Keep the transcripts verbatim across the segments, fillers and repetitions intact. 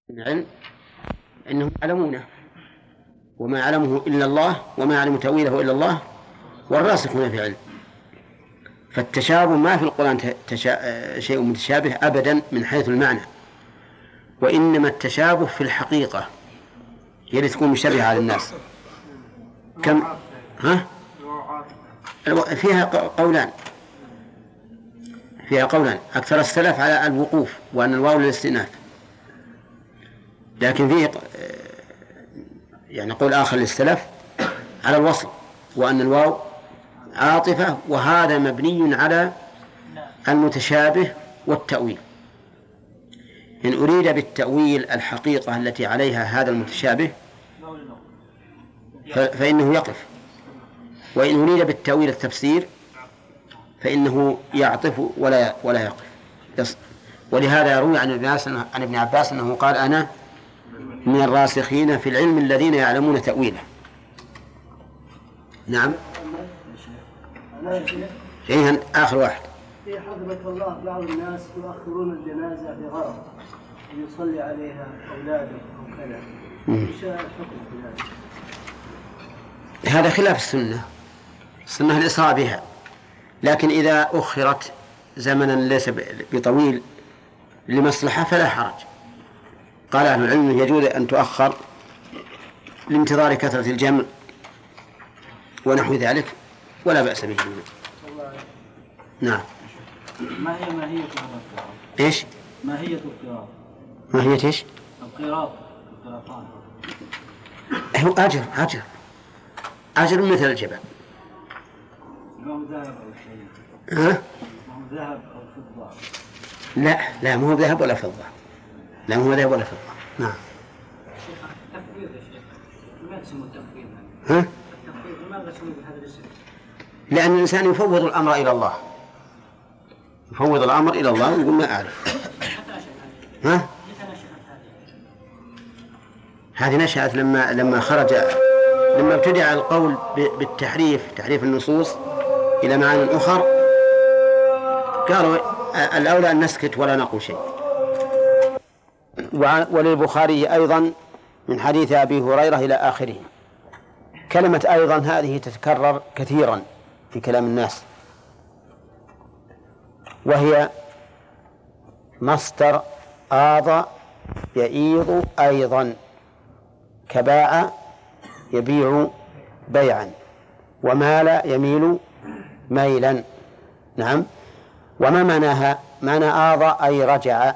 العلم أنهم يعلمونه، وما علمه إلا الله، وما يعلم تأويله إلا الله والراسخون في العلم. فالتشابه ما في القرآن تشا... شيء متشابه أبدا من حيث المعنى، وإنما التشابه في الحقيقة هي اللي تكون مشابهة على الناس. كم ها؟ فيها قولان فيها قولان أكثر السلف على الوقوف وأن الواو للاستئناف، لكن فيه يعني قول آخر للسلف على الوصل وأن الواو عاطفة، وهذا مبني على المتشابه والتأويل. إن أريد بالتأويل الحقيقة التي عليها هذا المتشابه فإنه يقف، وإن أريد بالتأويل التفسير فإنه يعطف ولا ولا يقف. ولهذا يروي عن عن ابن عباس أنه قال: أنا من الراسخين في العلم الذين يعلمون تأويله. نعم. إيه آخر واحد. في حفظك الله بعض الناس يؤخرون الجنازة لغرض أن يصلي عليها أولاده أو كذا، إيش الحكم في ذلك؟ هذا خلاف السنة. السنة الإسراء بها، لكن إذا أخرت زمنا ليس بطويل لمصلحة فلا حرج. قال أهل العلم يجوز أن تؤخر لانتظار كثرة الجمع ونحو ذلك ولا بأس به. نعم. ما هي ماهية القراءة؟ إيش؟ ماهية القراءة؟ ماهية إيش؟ القراءة القراءة هو أجر أجر أجر مثل الجبل. ما هو ذهب أو شيء؟ ها؟ ما هو ذهب أو فضة؟ لا لا مو ذهب ولا فضة. لا مو ذهب ولا فضة. نعم. التفويض يا شيخ، ما اسمه التفويض؟ ها؟ التفويض لماذا سمي بهذا الاسم؟ لأن الإنسان يفوض الأمر إلى الله، يفوض الأمر إلى الله ويقول ما أعرف. ها؟ هذه نشأت لما لما خرج لما ابتدع القول بالتحريف، تحريف النصوص إلى معاني أخرى، قالوا الأولى أن نسكت ولا نقول شيء. وللبخاري أيضا من حديث أبي هريرة إلى آخره. كلمة أيضا هذه تتكرر كثيرا في كلام الناس، وهي مصدر آض يئيض أيضا، كباع يبيع بيعا، ومال يميل ميلا. نعم. وما معناها؟ معنى آض أي رجع،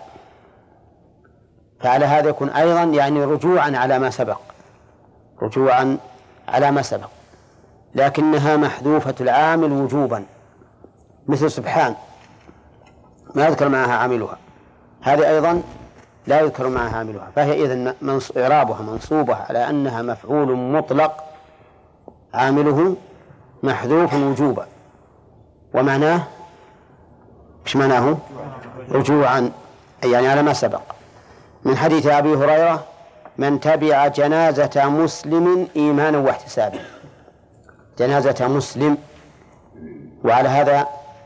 فعلى هذا يكون أيضا يعني رجوعا على ما سبق، رجوعا على ما سبق، لكنها محذوفة العامل وجوبا، مثل سبحان ما يذكر معها عاملها، هذه أيضا لا يذكر معها عاملها، فهي إذن إعرابها منصوبة على أنها مفعول مطلق عامله محذوف وجوبا، ومعناه إيش معناه؟ رجوعا يعني على ما سبق. من حديث أبي هريرة: من تبع جنازة مسلم إيمانا واحتسابا. جنازة مسلم، وعلى هذا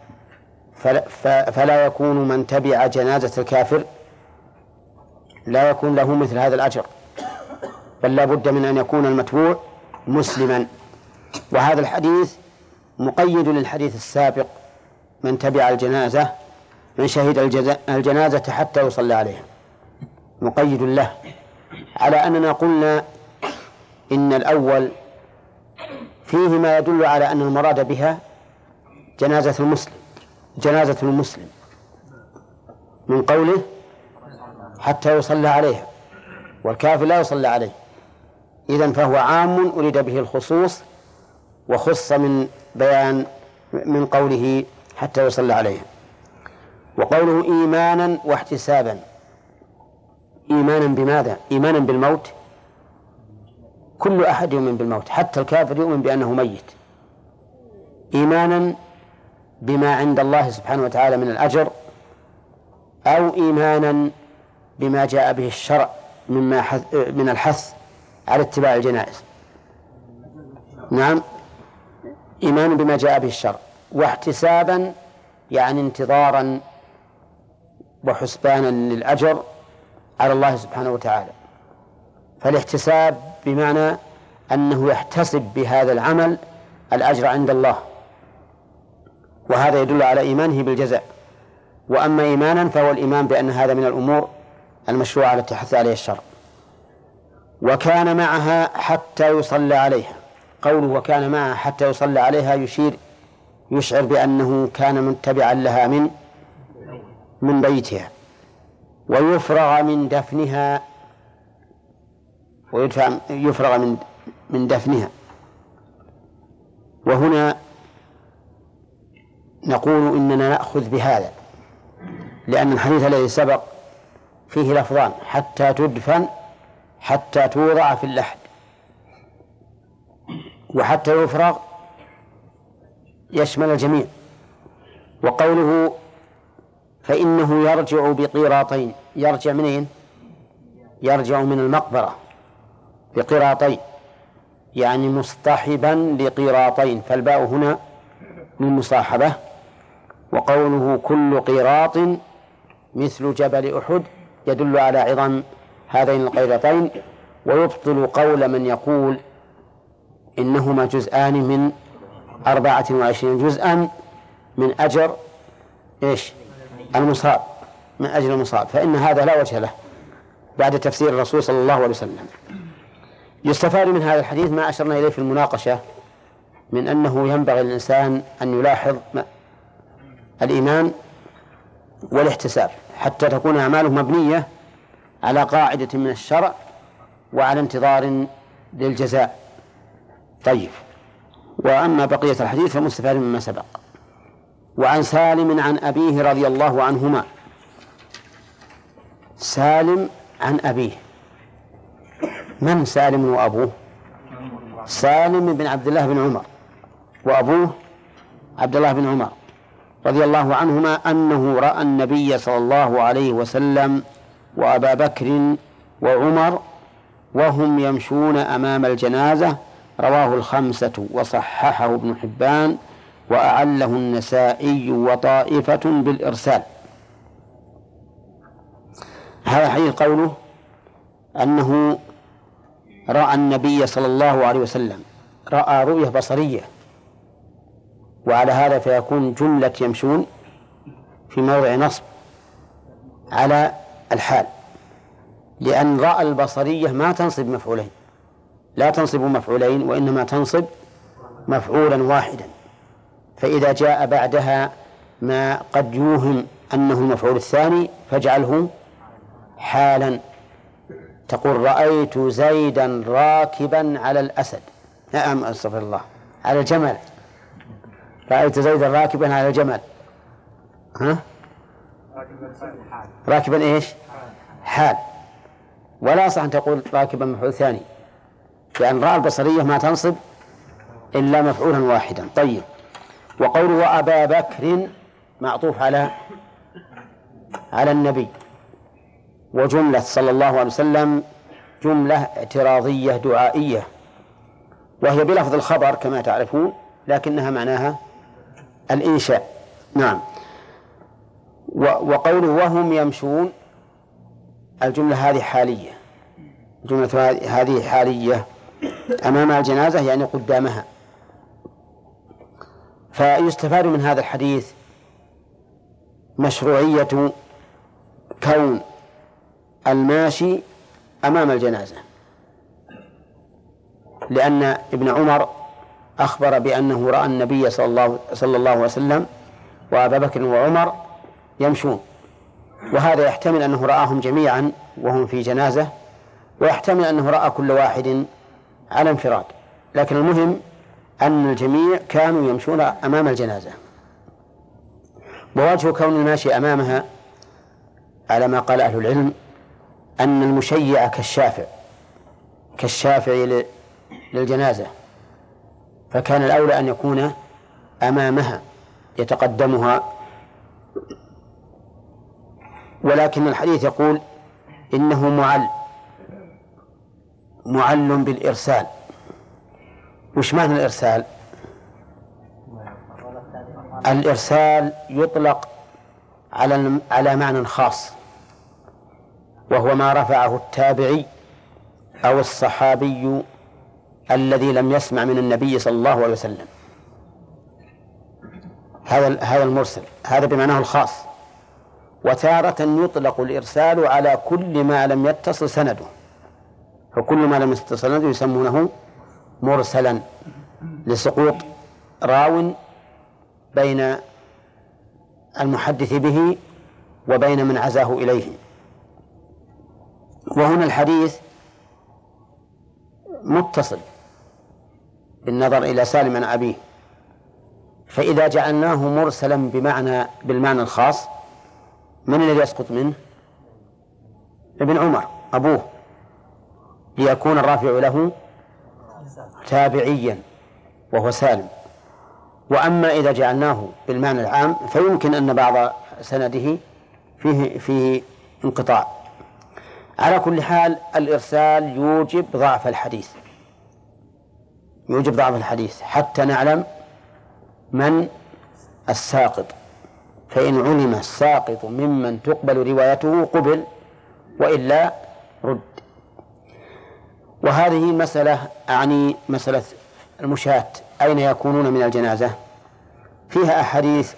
فلا يكون من تبع جنازة الكافر لا يكون له مثل هذا الأجر، بل لا بد من أن يكون المتبوع مسلما. وهذا الحديث مقيد للحديث السابق: من تبع الجنازة من شهد الجنازة حتى يصلى عليها، مقيد له، على أننا قلنا إن الأول فيه ما يدل على أن المراد بها جنازة المسلم جنازة المسلم من قوله حتى يصلى عليها، والكافر لا يصلى عليه، إذن فهو عام أريد به الخصوص، وخص من بيان من قوله حتى يصلى عليها. وقوله إيمانا واحتسابا، إيمانا بماذا؟ إيمانا بالموت. كل أحد يؤمن بالموت، حتى الكافر يؤمن بأنه ميت. إيمانا بما عند الله سبحانه وتعالى من الأجر، أو إيمانا بما جاء به الشرع مما من الحث على اتباع الجنائز. نعم، إيمان بما جاء به الشرع. واحتسابا يعني انتظارا وحسبانا للأجر على الله سبحانه وتعالى. فالاحتساب بمعنى أنه يحتسب بهذا العمل الأجر عند الله، وهذا يدل على إيمانه بالجزاء. وأما إيمانا فهو الإيمان بأن هذا من الأمور المشروعة التي حث عليها الشرع. وكان معها حتى يصلى عليها، قوله وكان معها حتى يصلى عليها يشير يشعر بأنه كان متبعا لها من من بيتها، ويفرغ من دفنها ويدفع يفرغ من من دفنها. وهنا نقول إننا نأخذ بهذا، لأن الحديث الذي سبق فيه لفظان: حتى تدفن، حتى توضع في اللحد، وحتى يفرغ يشمل الجميع. وقوله فإنه يرجع بقيراطين، يرجع منين؟ يرجع من المقبرة بقيراطين، يعني مصطحبا لقيراطين، فالباء هنا للمصاحبة. وقوله كل قيراط مثل جبل أحد يدل على عظم هذين القيراطين، ويبطل قول من يقول إنهما جزءان من أربعة وعشرين جزءا من أجر إيش المصاب، من أجر المصاب، فإن هذا لا وجه له بعد تفسير الرسول صلى الله عليه وسلم. يستفاد من هذا الحديث ما أشرنا إليه في المناقشة من أنه ينبغي للإنسان أن يلاحظ الإيمان والاحتساب حتى تكون أعماله مبنية على قاعدة من الشرع وعلى انتظار للجزاء. طيب، وأما بقية الحديث فمستفاد مما سبق. وعن سالم عن أبيه رضي الله عنهما. سالم عن أبيه، من سالم وأبوه؟ سالم بن عبد الله بن عمر، وأبوه عبد الله بن عمر رضي الله عنهما أنه رأى النبي صلى الله عليه وسلم وأبا بكر وعمر وهم يمشون أمام الجنازة. رواه الخمسة وصححه ابن حبان وأعله النسائي وطائفة بالإرسال. هذا حديث قوله أنه رأى النبي صلى الله عليه وسلم، رأى رؤية بصرية، وعلى هذا فيكون جملة يمشون في موضع نصب على الحال، لأن رأى البصرية ما تنصب مفعولين، لا تنصب مفعولين وإنما تنصب مفعولا واحدا. فإذا جاء بعدها ما قد يوهم أنه المفعول الثاني فاجعله حالا، تقول رأيت زيدا راكبا على الأسد، نعم أستغفر الله، على الجمل، رأيت زيدا راكبا على الجمل، ها؟ راكبا إيش؟ حال. ولا صح أن تقول راكبا مفعول ثاني، لأن رأى البصرية ما تنصب إلا مفعولا واحدا. طيب، وقوله أبا بكر معطوف على على النبي، وجملة صلى الله عليه وسلم جملة اعتراضية دعائية، وهي بلفظ الخبر كما تعرفون، لكنها معناها الإنشاء. نعم. وقوله وهم يمشون، الجملة هذه حالية، الجملة هذه حالية أمام الجنازة يعني قدامها. فيستفاد من هذا الحديث مشروعية كون الماشي أمام الجنازة، لأن ابن عمر أخبر بأنه رأى النبي صلى الله, صلى الله عليه وسلم وأبا بكر وعمر يمشون، وهذا يحتمل أنه رآهم جميعا وهم في جنازة، ويحتمل أنه رأى كل واحد على انفراد، لكن المهم أن الجميع كانوا يمشون أمام الجنازة. ووجه كون الماشي أمامها على ما قال أهل العلم أن المشيع كالشافع كالشافع للجنازة، فكان الأولى أن يكون أمامها يتقدمها. ولكن الحديث يقول إنه معل معل بالإرسال. وش معنى الإرسال؟ الإرسال يطلق على على معنى خاص، وهو ما رفعه التابعي أو الصحابي الذي لم يسمع من النبي صلى الله عليه وسلم. هذا هذا المرسل، هذا بمعناه الخاص. وتارة يطلق الإرسال على كل ما لم يتصل سنده، فكل ما لم يتصل سنده يسمونه مرسلا لسقوط راو بين المحدث به وبين من عزاه إليه. وهنا الحديث متصل بالنظر إلى سالم عن أبيه، فإذا جعلناه مرسلا بمعنى بالمعنى الخاص من الذي يسقط منه؟ ابن عمر أبوه، ليكون الرافع له تابعيا وهو سالم. وأما إذا جعلناه بالمعنى العام فيمكن أن بعض سنده فيه فيه انقطاع. على كل حال الإرسال يوجب ضعف الحديث، يوجب ضعف الحديث حتى نعلم من الساقط، فإن علم الساقط ممن تقبل روايته قبل، وإلا رد. وهذه مسألة أعني مسألة المشاة أين يكونون من الجنازة، فيها أحاديث،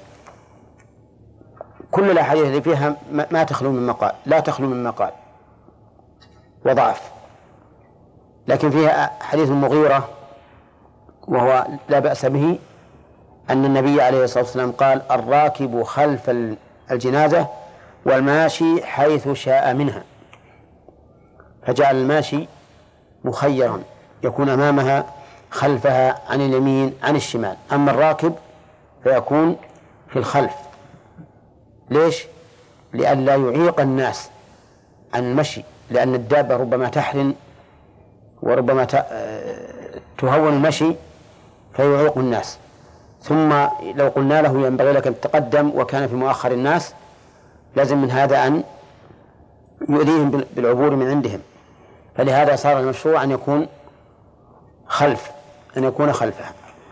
كل الأحاديث اللي فيها ما تخلو من مقال، لا تخلو من مقال وضعف، لكن فيها حديث المغيرة وهو لا بأس به، أن النبي عليه الصلاة والسلام قال: الراكب خلف الجنازة والماشي حيث شاء منها، فجعل الماشي مخيرا يكون أمامها خلفها عن اليمين عن الشمال، أما الراكب فيكون في الخلف. ليش؟ لئلا يعيق الناس عن المشي، لأن الدابة ربما تحرن وربما تهون المشي فيعيق الناس. ثم لو قلنا له ينبغي لك أن تتقدم وكان في مؤخر الناس، لازم من هذا أن يؤذيهم بالعبور من عندهم، فلهذا صار المشروع أن يكون خلف أن يكون خلفها.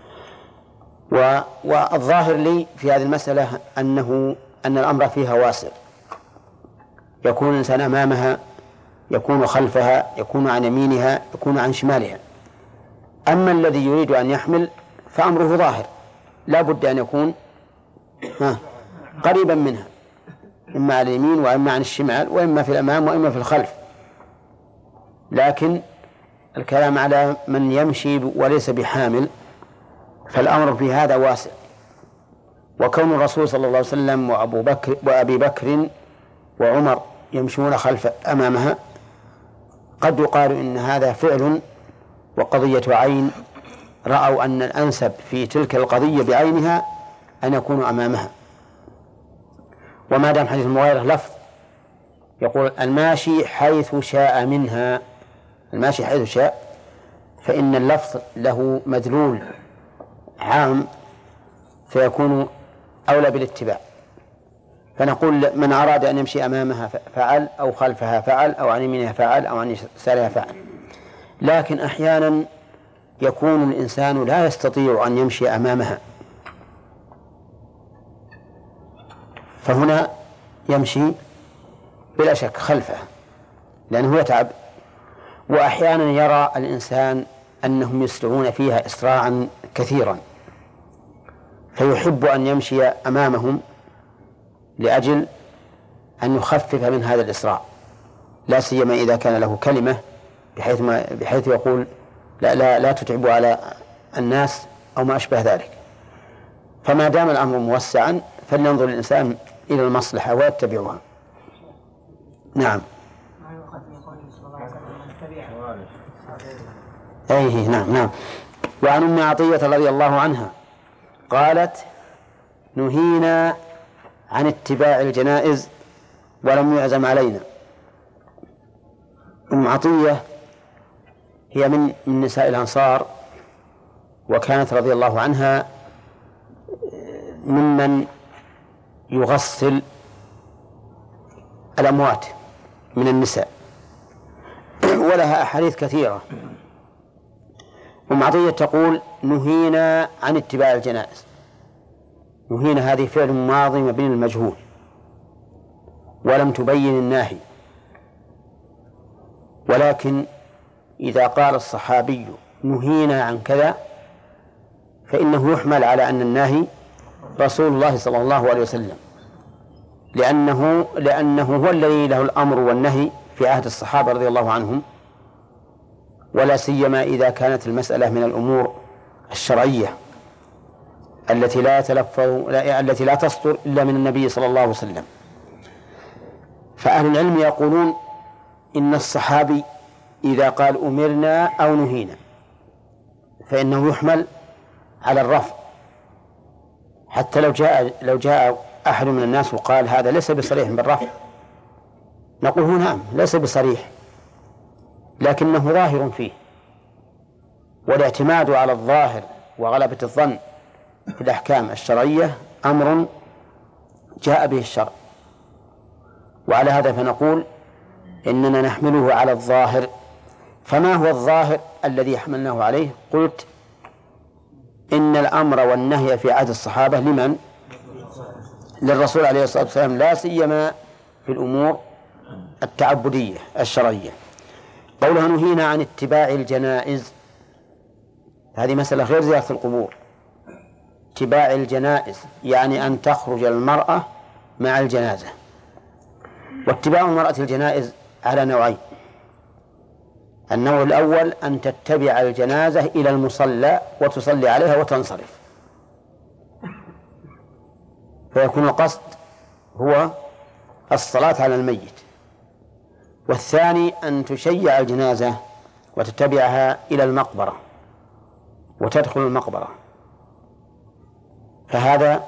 والظاهر لي في هذه المسألة أنه أن الأمر فيها واسع، يكون الإنسان أمامها، يكون خلفها، يكون عن يمينها، يكون عن شمالها. أما الذي يريد أن يحمل فأمره ظاهر، لا بد أن يكون قريبا منها، إما على اليمين وإما عن الشمال وإما في الأمام وإما في الخلف. لكن الكلام على من يمشي وليس بحامل فالأمر في هذا واسع. وكون الرسول صلى الله عليه وسلم وأبو بكر وأبي بكر وعمر يمشون خلف أمامها قد يقال إن هذا فعل وقضية عين، رأوا أن الأنسب في تلك القضية بعينها أن يكونوا أمامها. وما دام حديث المغيرة لفظ يقول الماشي حيث شاء منها، الماشي حيث شاء، فإن اللفظ له مدلول عام فيكون أولى بالاتباع. فنقول من أراد أن يمشي أمامها فعل، أو خلفها فعل، أو عن يمينها فعل، أو عن يسارها فعل. لكن أحيانا يكون الإنسان لا يستطيع أن يمشي أمامها، فهنا يمشي بلا شك خلفها لأنه يتعب. وأحيانا يرى الإنسان أنهم يسرعون فيها إسراعا كثيرا فيحب أن يمشي أمامهم لأجل أن يخفف من هذا الإسراع، لا سيما إذا كان له كلمة بحيث, ما بحيث يقول لا, لا, لا تتعبوا على الناس أو ما أشبه ذلك. فما دام الأمر موسعا فلينظر الإنسان إلى المصلحة ويتبعها. نعم. أيه نعم نعم. وعن أم عطية رضي الله عنها قالت: نهينا عن اتباع الجنائز ولم يعزم علينا. أم عطية هي من من نساء الأنصار، وكانت رضي الله عنها ممن يغسل الأموات من النساء، ولها أحاديث كثيرة. أم عطية تقول: نهينا عن اتباع الجنائز. نهينا هذه فعل ماضي مبني للمجهول ولم تبين الناهي، ولكن إذا قال الصحابي نهينا عن كذا فإنه يحمل على أن الناهي رسول الله صلى الله عليه وسلم، لأنه لأنه هو الذي له الأمر والنهي في عهد الصحابة رضي الله عنهم، ولا سيما إذا كانت المسألة من الأمور الشرعية التي لا يتلفظ التي لا تصدر إلا من النبي صلى الله عليه وسلم. فأهل العلم يقولون إن الصحابي إذا قال أمرنا أو نهينا فإنه يحمل على الرفع، حتى لو جاء لو جاء أحد من الناس وقال هذا ليس بصريح بالرفع نقول نعم ليس بصريح لكنه ظاهر فيه، والاعتماد على الظاهر وغلبة الظن في الأحكام الشرعية أمر جاء به الشرع، وعلى هذا فنقول إننا نحمله على الظاهر. فما هو الظاهر الذي حملناه عليه؟ قلت إن الأمر والنهي في عهد الصحابة لمن؟ للرسول عليه الصلاة والسلام، لا سيما في الأمور التعبدية الشرعية. قولها نهينا عن اتباع الجنائز، هذه مسألة غير زيارة القبور. اتباع الجنائز يعني أن تخرج المرأة مع الجنازة، واتباع المرأة الجنائز على نوعين: النوع الأول أن تتبع الجنازة إلى المصلى وتصلي عليها وتنصرف، فيكون القصد هو الصلاة على الميت. والثاني أن تشيع الجنازة وتتبعها إلى المقبرة وتدخل المقبرة، فهذا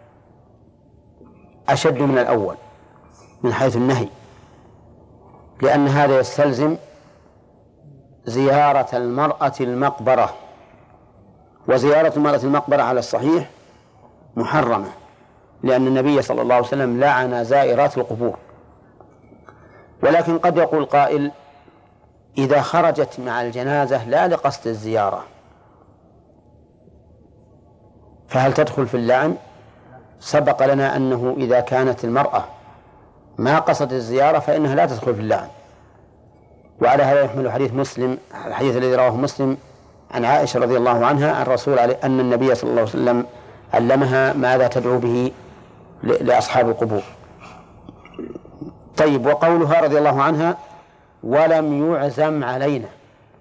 أشد من الأول من حيث النهي، لأن هذا يستلزم زيارة المرأة المقبرة، وزيارة المرأة المقبرة على الصحيح محرمة، لأن النبي صلى الله عليه وسلم لعن زائرات القبور. ولكن قد يقول قائل إذا خرجت مع الجنازة لا لقصد الزيارة فهل تدخل في اللعن؟ سبق لنا أنه إذا كانت المرأة ما قصد الزيارة فإنها لا تدخل في اللعن. وعلى هذا يحمل حديث مسلم، الحديث الذي رواه مسلم عن عائشة رضي الله عنها عن الرسول عليه أن النبي صلى الله عليه وسلم علمها ماذا تدعو به لأصحاب القبور. طيب، وقولها رضي الله عنها ولم يعزم علينا،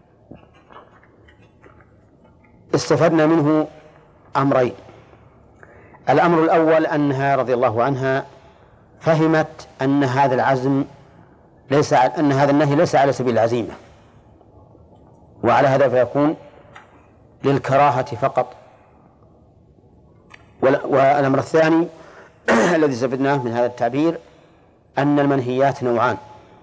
استفدنا منه أمرين. الأمر الأول أنها رضي الله عنها فهمت أن هذا العزم ليس أن هذا النهي ليس على سبيل العزيمة، وعلى هذا فيكون للكراهة فقط. والأمر الثاني الذي استفدناه من هذا التعبير أن المنهيات نوعان: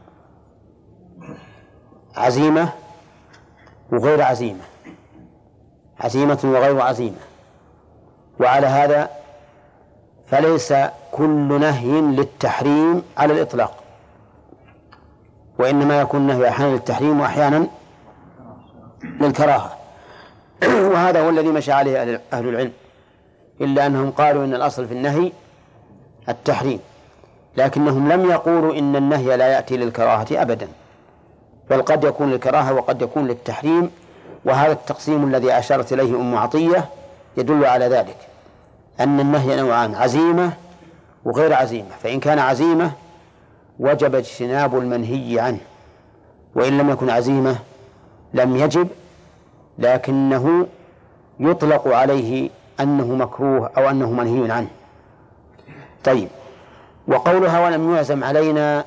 عزيمة وغير عزيمة، عزيمة وغير عزيمة. وعلى هذا فليس كل نهي للتحريم على الإطلاق، وإنما يكون النهي أحيانا للتحريم وأحيانا للكراهة. وهذا هو الذي مشى عليه أهل العلم، إلا أنهم قالوا إن الأصل في النهي التحريم، لكنهم لم يقولوا إن النهي لا يأتي للكراهة أبدا، بل قد يكون للكراهة وقد يكون للتحريم. وهذا التقسيم الذي أشارت إليه أم عطية يدل على ذلك، أن النهي نوعان: عزيمة وغير عزيمة. فإن كان عزيمة وجب اجتناب المنهي عنه، وإن لم يكن عزيمة لم يجب، لكنه يطلق عليه أنه مكروه أو أنه منهي عنه. طيب، وقولها ولم يعزم علينا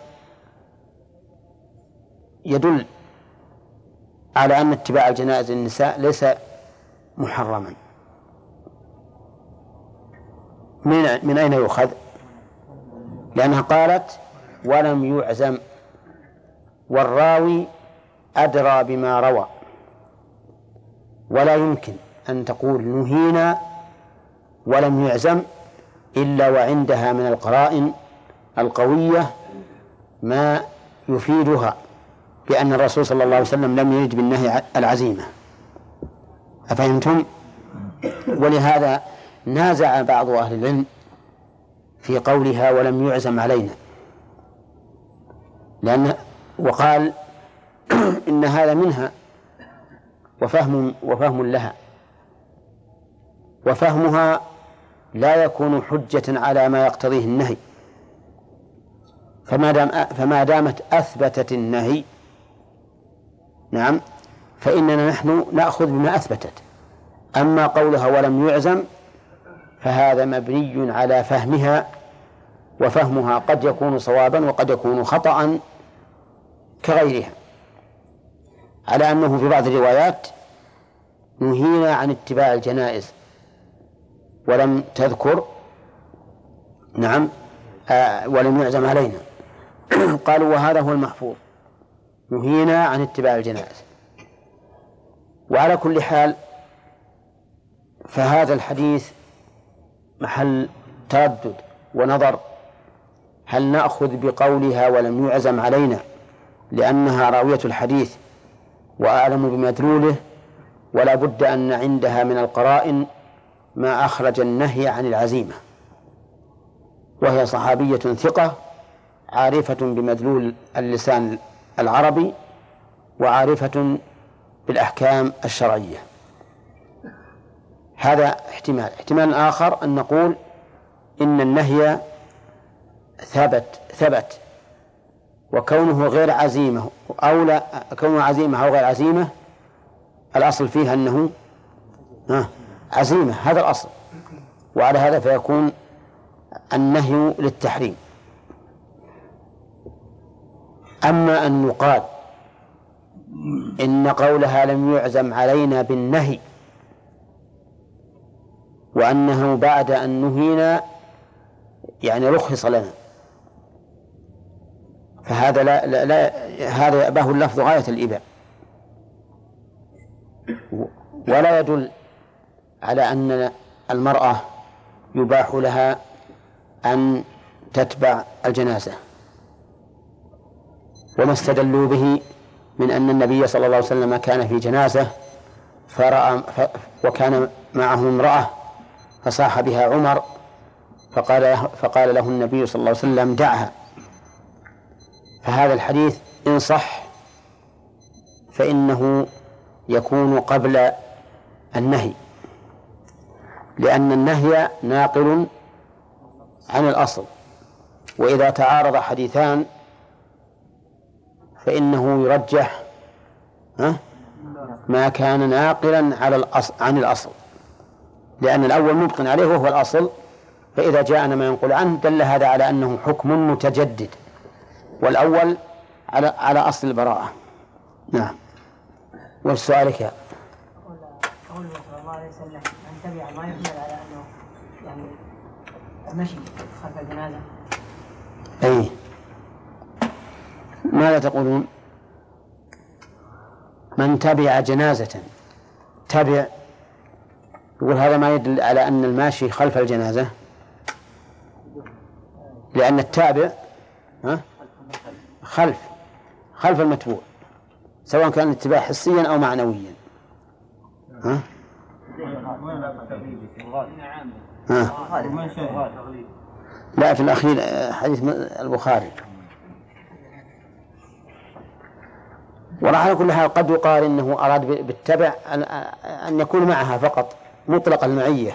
يدل على أن اتباع الجنائز النساء ليس محرما. من, من أين يؤخذ؟ لأنها قالت ولم يعزم، والراوي أدرى بما روى، ولا يمكن أن تقول نهينا ولم يعزم إلا وعندها من القرائن القوية ما يفيدها بأن الرسول صلى الله عليه وسلم لم يرد بالنهي العزيمة. أفهمتم؟ ولهذا نازع بعض أهل العلم في قولها ولم يعزم علينا، لأن وقال إن هذا منها وفهم وفهم لها، وفهمها لا يكون حجة على ما يقتضيه النهي، فما دام فما دامت أثبتت النهي نعم فإننا نحن نأخذ بما أثبتت. أما قولها ولم يعزم فهذا مبني على فهمها، وفهمها قد يكون صوابا وقد يكون خطأ كغيرها، على أنه في بعض الروايات نهينا عن اتباع الجنائز ولم تذكر نعم آه ولم يعزم علينا. قالوا وهذا هو المحفوظ، نهينا عن اتباع الجنائز. وعلى كل حال فهذا الحديث محل تردد ونظر، هل نأخذ بقولها ولم يعزم علينا لأنها راوية الحديث وأعلم بمدلوله، ولا بد أن عندها من القرائن ما أخرج النهي عن العزيمة، وهي صحابية ثقة عارفة بمدلول اللسان العربي وعارفة بالأحكام الشرعية. هذا احتمال. احتمال آخر أن نقول إن النهي ثبت ثبت وكونه غير عزيمة أو لا كونه عزيمة أو غير عزيمة الأصل فيها أنه عزيمة، هذا الأصل، وعلى هذا فيكون النهي للتحريم. أما أن يقال إن قولها لم يعزم علينا بالنهي وأنه بعد أن نهينا يعني رخص لنا، فهذا لا, لا, لا هذا يأباه اللفظ غاية الإباء، ولا يدل على أن المرأة يباح لها أن تتبع الجنازة. وما استدلوا به من أن النبي صلى الله عليه وسلم كان في جنازة فرأى وكان معه امرأة فصاح بها عمر فقال له, فقال له النبي صلى الله عليه وسلم دعها. فهذا الحديث إن صح فإنه يكون قبل النهي، لأن النهي ناقل عن الأصل، وإذا تعارض حديثان فإنه يرجح ما كان ناقلا على الأصل عن الأصل، لأن الأول مبق عليه وهو الأصل، فإذا جاءنا ما ينقل عنه دل هذا على أنه حكم متجدد، والأول على على أصل البراءة. نعم. والسؤالك يا قوله صلى الله عليه وسلم من تبع ما يحمل على أنه يعني المشي خلف الجنازة. أي ماذا تقولون؟ من تبع جنازة تبع، يقول هذا ما يدل على أن الماشي خلف الجنازة، لأن التابع خلف خلف المتبوع سواء كان اتباع حسيا أو معنويا. ها؟ ها؟ لا في الأخير حديث البخاري. وراح على كل حال قد يقال إنه أراد بالتبع أن يكون معها فقط مطلق المعية،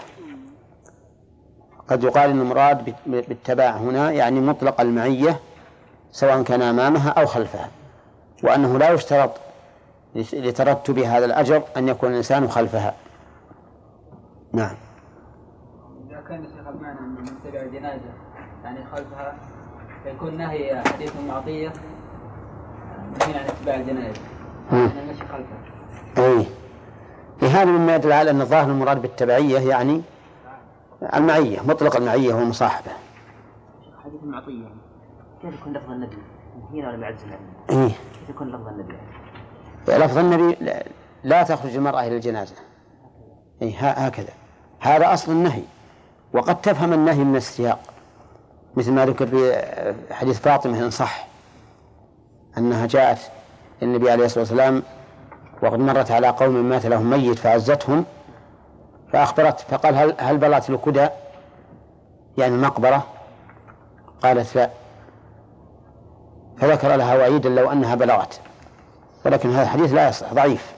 قد يقال إن المراد بالتبع هنا يعني مطلق المعية سواء كان أمامها أو خلفها، وأنه لا يشترط لترتب هذا الأجر أن يكون الإنسان خلفها. نعم. إذا كان الشيخ المعنى أن من تبع الجنازة يعني خلفها فيكون نهي حديث معطية نهي عن اتباع الجنازة يعني المشي خلفها. أي هذا مما يدل على أن الظاهر المراد بالتبعية يعني المعية مطلق المعية والمصاحبة. حديث المعطية كيف يكون لفظ النبي هنا ولا بعد زمان؟ إيه كيف يكون لفظ النبي؟ لفظ النبي لا تخرج المرأة إلى الجنازة. إيه هكذا، هذا أصل النهي، وقد تفهم النهي من السياق مثل ما ذكر في حديث فاطمة إن صح أنها جاءت النبي عليه الصلاة والسلام وقد مرت على قوم مات لهم ميت فعزتهم فأخبرت فقال هل, هل بلغت الكدى يعني المقبرة؟ قالت لا، فذكر لها وعيدا لو أنها بلغت، ولكن هذا الحديث لا يصح، ضعيف.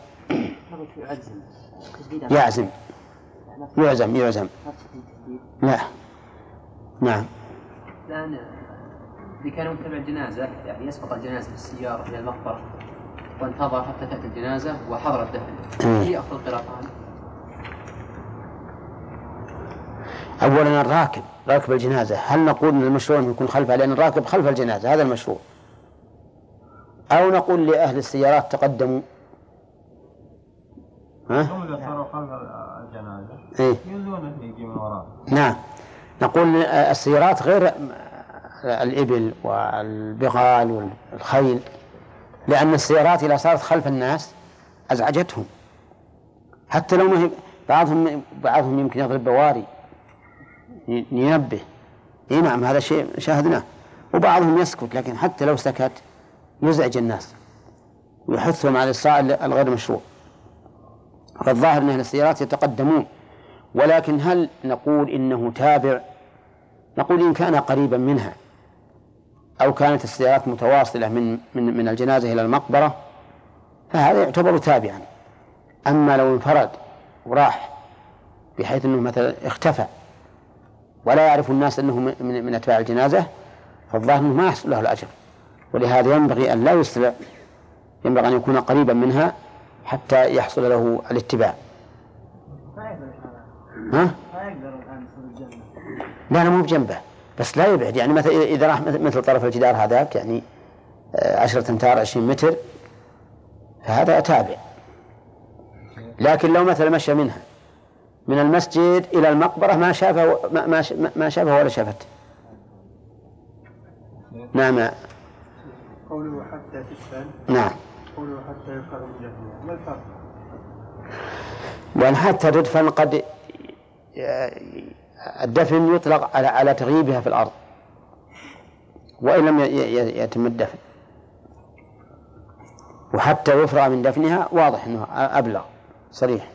يعزم يعزم يعزم لا نعم. الآن إذا كان متبع الجنازة يعني يسبق الجنازة بالسيارة إلى المقبرة وانتظر حتى تأتي الجنازة وحضر الدفن، هي أفضل قراءة. أولا الراكب راكب الجنازة، هل نقول أن المشروع يكون خلفها لأن الراكب خلف الجنازة هذا المشروع، أو نقول لأهل السيارات تقدموا؟ ها؟ هم اللي صاروا خلف الجنازة إيه؟ يجوزون يجي من وراء. نعم، نقول السيارات غير الإبل والبغال والخيل، لأن السيارات إذا صارت خلف الناس أزعجتهم، حتى لو ما بعضهم بعضهم يمكن يضرب بواري ينبه. إيه نعم هذا شيء شاهدناه. وبعضهم يسكت، لكن حتى لو سكت يزعج الناس ويحثهم على الإسراع الغير مشروع. فالظاهر أن السيارات يتقدمون، ولكن هل نقول إنه تابع؟ نقول إن كان قريبا منها أو كانت السيارات متواصلة من من من الجنازة إلى المقبرة فهذا يعتبر تابعا. أما لو انفرد وراح بحيث أنه مثلا اختفى ولا يعرف الناس أنه من, من أتباع الجنازة فالظاهر أنه ما يحصل له الأجر، ولهذا ينبغي أن لا يسرع، ينبغي أن يكون قريبا منها حتى يحصل له الاتباع. ها؟ لا أنا مو بجنبه بس لا يبعد، يعني مثلا إذا راح مثل طرف الجدار هذاك يعني عشرة أمتار عشرين متر فهذا تابع. لكن لو مثلا مشى منها من المسجد إلى المقبرة ما شافه ما ما ما شافه ولا شافته. نعم. قوله حتى تدفن. نعم. قوله حتى يفرغ الجهنم، ما الفرق؟ وأن حتى تدفن قد الدفن يطلق على على تغييبها في الأرض وإن لم يتم الدفن، وحتى يفرغ من دفنها واضح أنه أبلغ صريح.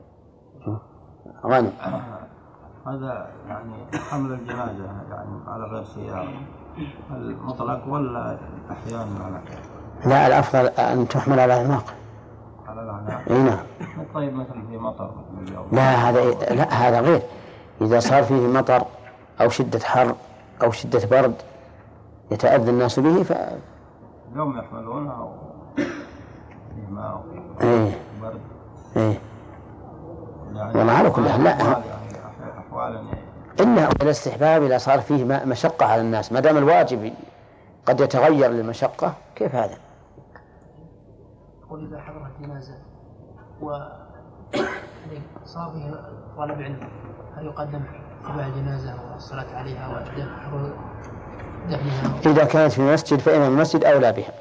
غانم. هذا يعني حمل الجنازة يعني على غير سيارة المطلق ولا أحيانا على؟ لا الأفضل أن تحمل على الأعناق. على الأعناق. إيه نعم. طيب مثل في مطر اليوم. لا هذا لا هذا غير، إذا صار فيه مطر أو شدة حر أو شدة برد يتأذى الناس به ف. اليوم يحملونها و. ماء إيه. برد. إيه. يعني والله على كل حال لا. أحوالا إلا الاستحباب إذا صار فيه مشقة على الناس، ما دام الواجب قد يتغير للمشقة كيف هذا؟ قل إذا حضرت جنازة وصار فيه طالب علم هل يقدم اتباع الجنازة والصلاة عليها ودفنها؟ إذا كانت في المسجد فإمام المسجد أولى بها.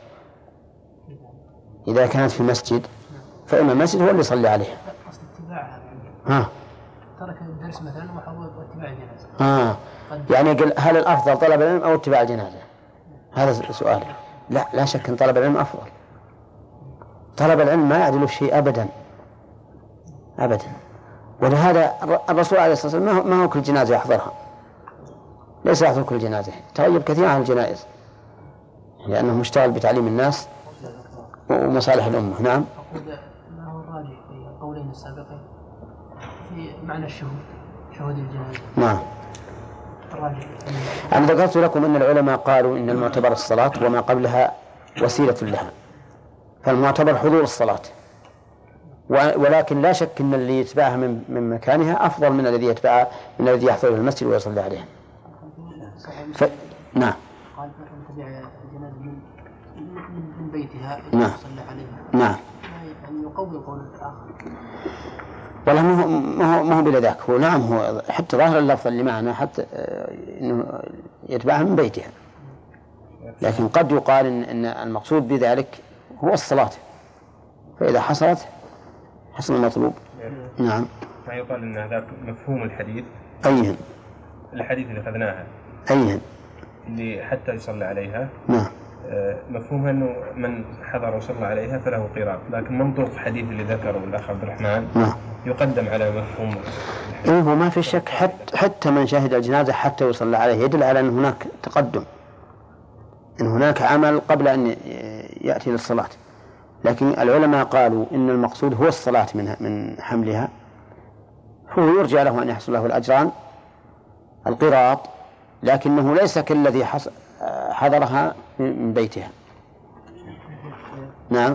إذا كانت في المسجد فإمام المسجد هو اللي يصلي عليها. أصل اتباعها ها. ترك الدرس مثلا وحضر اتباع الجنازة. آه. يعني هل الأفضل طلب العلم أو اتباع الجنازة؟ هذا سؤال. لا لا شك أن طلب العلم أفضل. طلب العلم ما يعدل شيء أبدا أبدا. ولهذا الرسول عليه الصلاة والسلام ما هو كل جنازة يحضرها، ليس يحضر كل جنازة، تغيب كثير عن الجنائز لأنه مشتغل بتعليم الناس ومصالح الأمة. نعم. أقول ما هو الراجح في القولين السابقين في معنى الشهود، شهود الجنازة. نعم. الراجح. أنا ذكرت لكم أن العلماء قالوا إن المعتبر الصلاة وما قبلها وسيلة لها، فالمعتبر حضور الصلاة، ولكن لا شك أن اللي يتبعها من من مكانها أفضل من الذي يتبعها من الذي يحضر المسجد ويصلي عليها. ف... نعم. قال تبع الجنازة من من بيتها نعم. يصلي عليها. نعم. يعني يقوي قول الآخر. والله ما هو ما هو ما هو بلا ذاك، هو نعم هو حتى ظاهر اللفظ اللي معنا حتى إنه يتبعها من بيتها، لكن قد يقال إن, إن المقصود بذلك هو الصلاة، فإذا حصلت حصل المطلوب. نعم. فيقال إن هذا مفهوم الحديث. أيهن؟ الحديث اللي أخذناها. أيهن؟ اللي حتى يصلي عليها. نعم. مفهومها أنه من حضر وصلى عليها فله قراءة، لكن منطوق حديث اللي ذكره الأخ عبد الرحمن نعم. يقدم على مفهوم. إيه هو ما في شك، حتى حتى من شهد الجنازة حتى يصلى عليه يدل على أن هناك تقدم، أن هناك عمل قبل أن يأتي للصلاة. لكن العلماء قالوا إن المقصود هو الصلاة من من حملها، هو يرجى له أن يحصل له الأجران القراط، لكنه ليس كالذي حضرها من بيتها. نعم.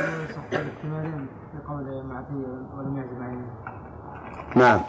نعم.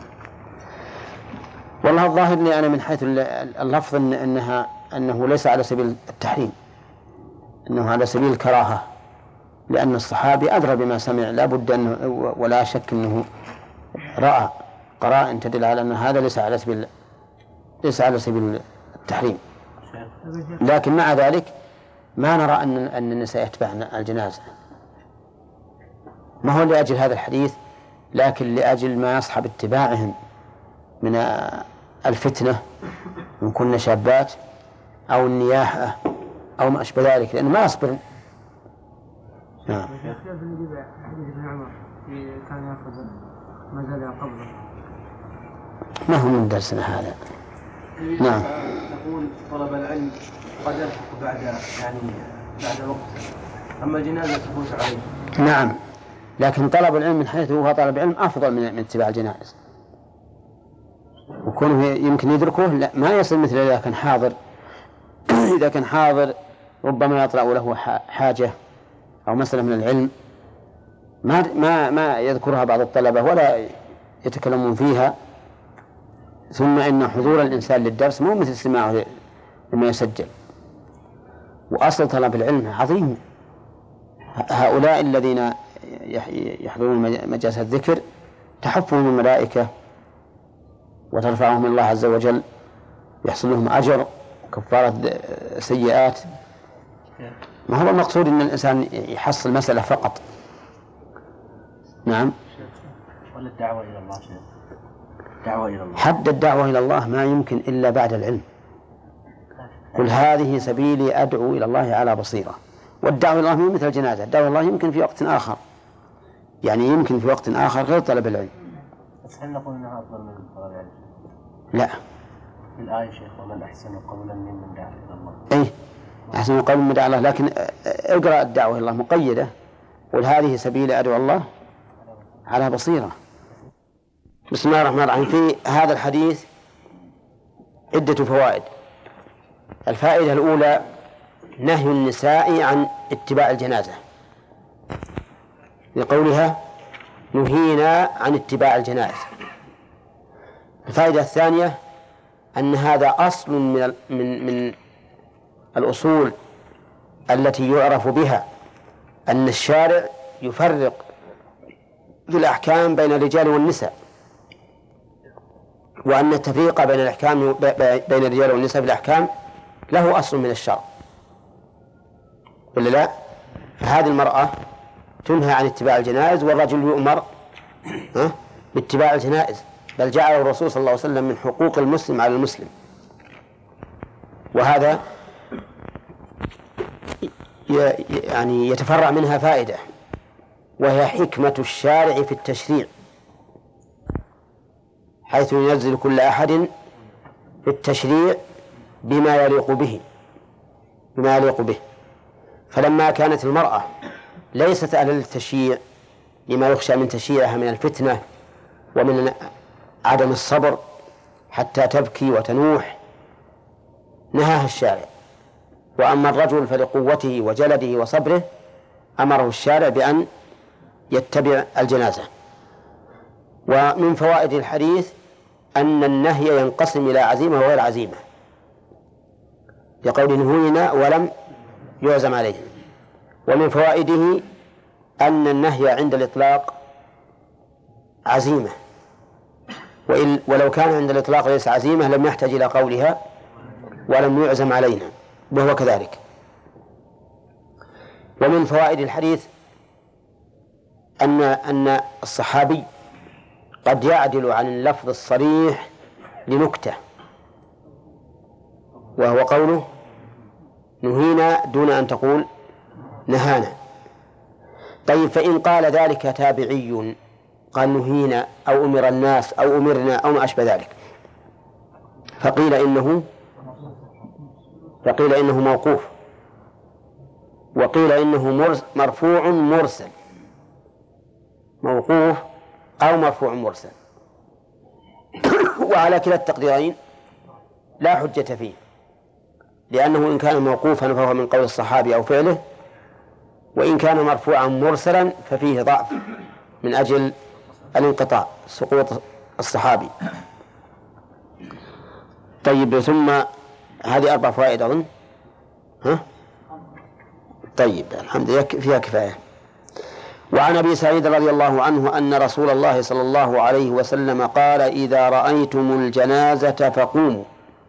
والله الظاهر لي أنا من حيث اللفظ إن أنها أنه ليس على سبيل التحريم، أنه على سبيل الكراهة، لأن الصحابي أدرى بما سمع، لا بد أنه ولا شك أنه رأى قرائن تدل على أن هذا ليس على سبيل ليس على سبيل التحريم. لكن مع ذلك ما نرى أن أن النساء يتبعن الجنازة، ما هو لأجل هذا الحديث، لكن لأجل ما يصحب اتباعهم من الفتنة من كن شابات أو النياحة أو ما أشبه ذلك، لأنه ما يصبر. نعم. ما هو من درسنا هذا. نعم. نقول طلب العلم قد يلحق بعد يعني بعد وقت، أما الجنازة تفوت عليه. نعم، لكن طلب العلم من حيث هو طلب العلم أفضل من من اتباع الجنائز، وكونه يمكن يدركه لا ما يصل مثل إذا كان حاضر. إذا كان حاضر ربما يطرأ له حاجة أو مسألة من العلم ما ما ما يذكرها بعض الطلبة ولا يتكلمون فيها، ثم إن حضور الإنسان للدرس مو مثل استماعه لما يسجل. وأصل طلب العلم عظيم. هؤلاء الذين يحضرون مجالس الذكر تحفهم الملائكة وترفعهم الله عز وجل، يحصل لهم أجر وكفارة سيئات. ما هو المقصود أن الإنسان يحصل مسألة فقط. نعم. ولا الدعوة إلى الله شيء. الدعوة إلى الله. حد الدعوة إلى الله ما يمكن إلا بعد العلم. قل هذه سبيلي أدعو إلى الله على بصيرة. والدعوة إلى الله مو مثل الجنازة، الدعوة إلى الله يمكن في وقت آخر، يعني يمكن في وقت آخر غير طلب العلم. بس هل نقول أنها أفضل من طلب العلم؟ لا. في الآية شيخ ومن أحسن قولا ممن دعا إلى الله. إيه أحسن قولا ممن دعا إلى الله، لكن اقرأ الدعوة إلى الله مقيدة، قل هذه سبيلي أدعو الله على بصيرة. بسم الله الرحمن الرحيم. في هذا الحديث عدة فوائد. الفائدة الأولى نهي النساء عن اتباع الجنازة، لقولها نهينا عن اتباع الجنائز. الفائدة الثانية أن هذا أصل من من من الأصول التي يعرف بها أن الشارع يفرق في الأحكام بين الرجال والنساء، وأن التفريق بين الأحكام بين الرجال والنساء في الأحكام له أصل من الشرع، ولا لا؟ فهذه المرأة تنهى عن اتباع الجنائز، والرجل يؤمر باتباع الجنائز، بل جعله الرسول صلى الله عليه وسلم من حقوق المسلم على المسلم. وهذا يعني يتفرع منها فائدة، وهي حكمة الشارع في التشريع، حيث ينزل كل أحد في التشريع بما يليق به بما يليق به. فلما كانت المرأة ليست أهلا للتشييع لما يخشى من تشييعها من الفتنة ومن عدم الصبر حتى تبكي وتنوح، نهاها الشارع. وأما الرجل فلقوته وجلده وصبره أمره الشارع بأن يتبع الجنازة. ومن فوائد الحديث أن النهي ينقسم إلى عزيمة وغير عزيمة، لقول نهينا ولم يعزم عليه. ومن فوائده أن النهي عند الإطلاق عزيمة، ولو كان عند الإطلاق ليس عزيمة لم يحتاج إلى قولها ولم يعزم علينا، وهو كذلك. ومن فوائد الحديث أن أن الصحابي قد يعدل عن اللفظ الصريح لنكتة، وهو قوله نهينا دون أن تقول نهانا. طيب، فإن قال ذلك تابعي قال نهينا أو أمر الناس أو أمرنا أو ما أشبه ذلك، فقيل إنه فقيل إنه موقوف، وقيل إنه مرفوع مرسل، موقوف أو مرفوع مرسل. وعلى كلا التقديرين لا حجة فيه، لأنه إن كان موقوفا فهو من قول الصحابي أو فعله، وإن كان مرفوعا مرسلا ففيه ضعف من أجل الانقطاع، سقوط الصحابي. طيب، ثم هذه أربع فوائد أظن، ها؟ طيب الحمد لله فيها كفاية. وعن أبي سعيد رضي الله عنه أن رسول الله صلى الله عليه وسلم قال: إذا رأيتم الجنازة فقوموا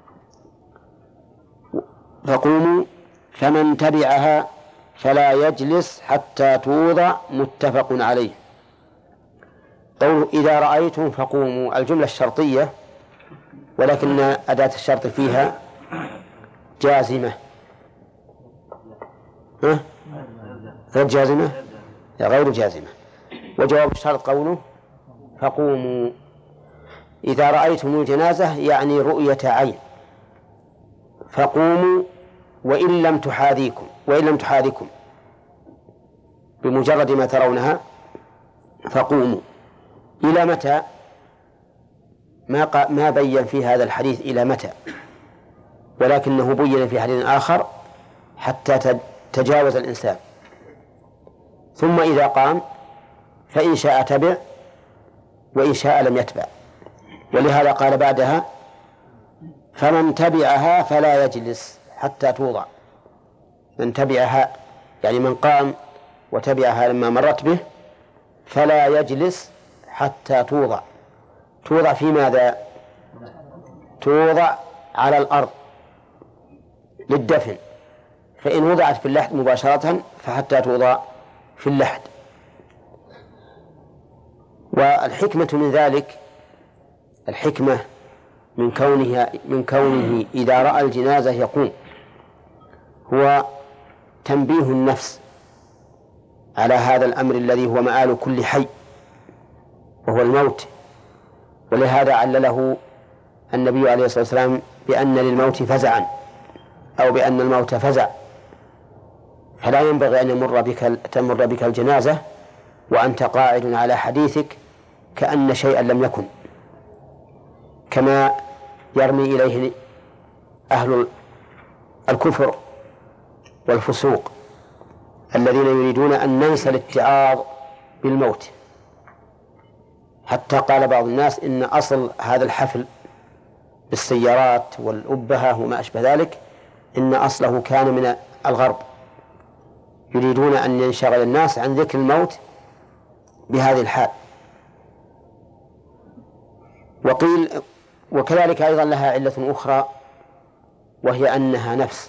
فقوموا فمن تبعها فلا يجلس حتى توضع. متفق عليه. قوله إذا رأيتم فقوموا الجملة الشرطية، ولكن أداة الشرط فيها جازمة. ها؟ غير جازمة؟ غير جازمة. وجواب الشرط قوله فقوموا. إذا رأيتم الجنازة يعني رؤية عين، فقوموا وإن لم تحاذيكم وإن لم تحاذيكم بمجرد ما ترونها فقوموا. إلى متى؟ ما ما بين في هذا الحديث إلى متى، ولكنه بين في حديث آخر حتى تجاوز الإنسان. ثم إذا قام فإن شاء تبع وإن شاء لم يتبع، ولهذا قال بعدها: فمن تبعها فلا يجلس حتى توضع. من تبعها يعني من قام وتبعها لما مرت به فلا يجلس حتى توضع. توضع في ماذا؟ توضع على الأرض للدفن، فإن وضعت في اللحد مباشرة فحتى توضع في اللحد. والحكمة من ذلك، الحكمة من كونه من كونه إذا رأى الجنازة يقوم، هو تنبيه النفس على هذا الأمر الذي هو مآل كل حي وهو الموت. ولهذا علله النبي عليه الصلاة والسلام بأن للموت فزعا، أو بأن الموت فزع، فلا ينبغي أن يمر بك تمر بك الجنازة وأنت قاعد على حديثك كأن شيئا لم يكن، كما يرمي إليه أهل الكفر والفسوق الذين يريدون أن ننسى الاتعاظ بالموت. حتى قال بعض الناس إن أصل هذا الحفل بالسيارات والأبهة وما أشبه ذلك إن أصله كان من الغرب، يريدون أن ينشغل الناس عن ذكر الموت بهذه الحال. وقيل وكذلك أيضا لها علة أخرى، وهي أنها نفس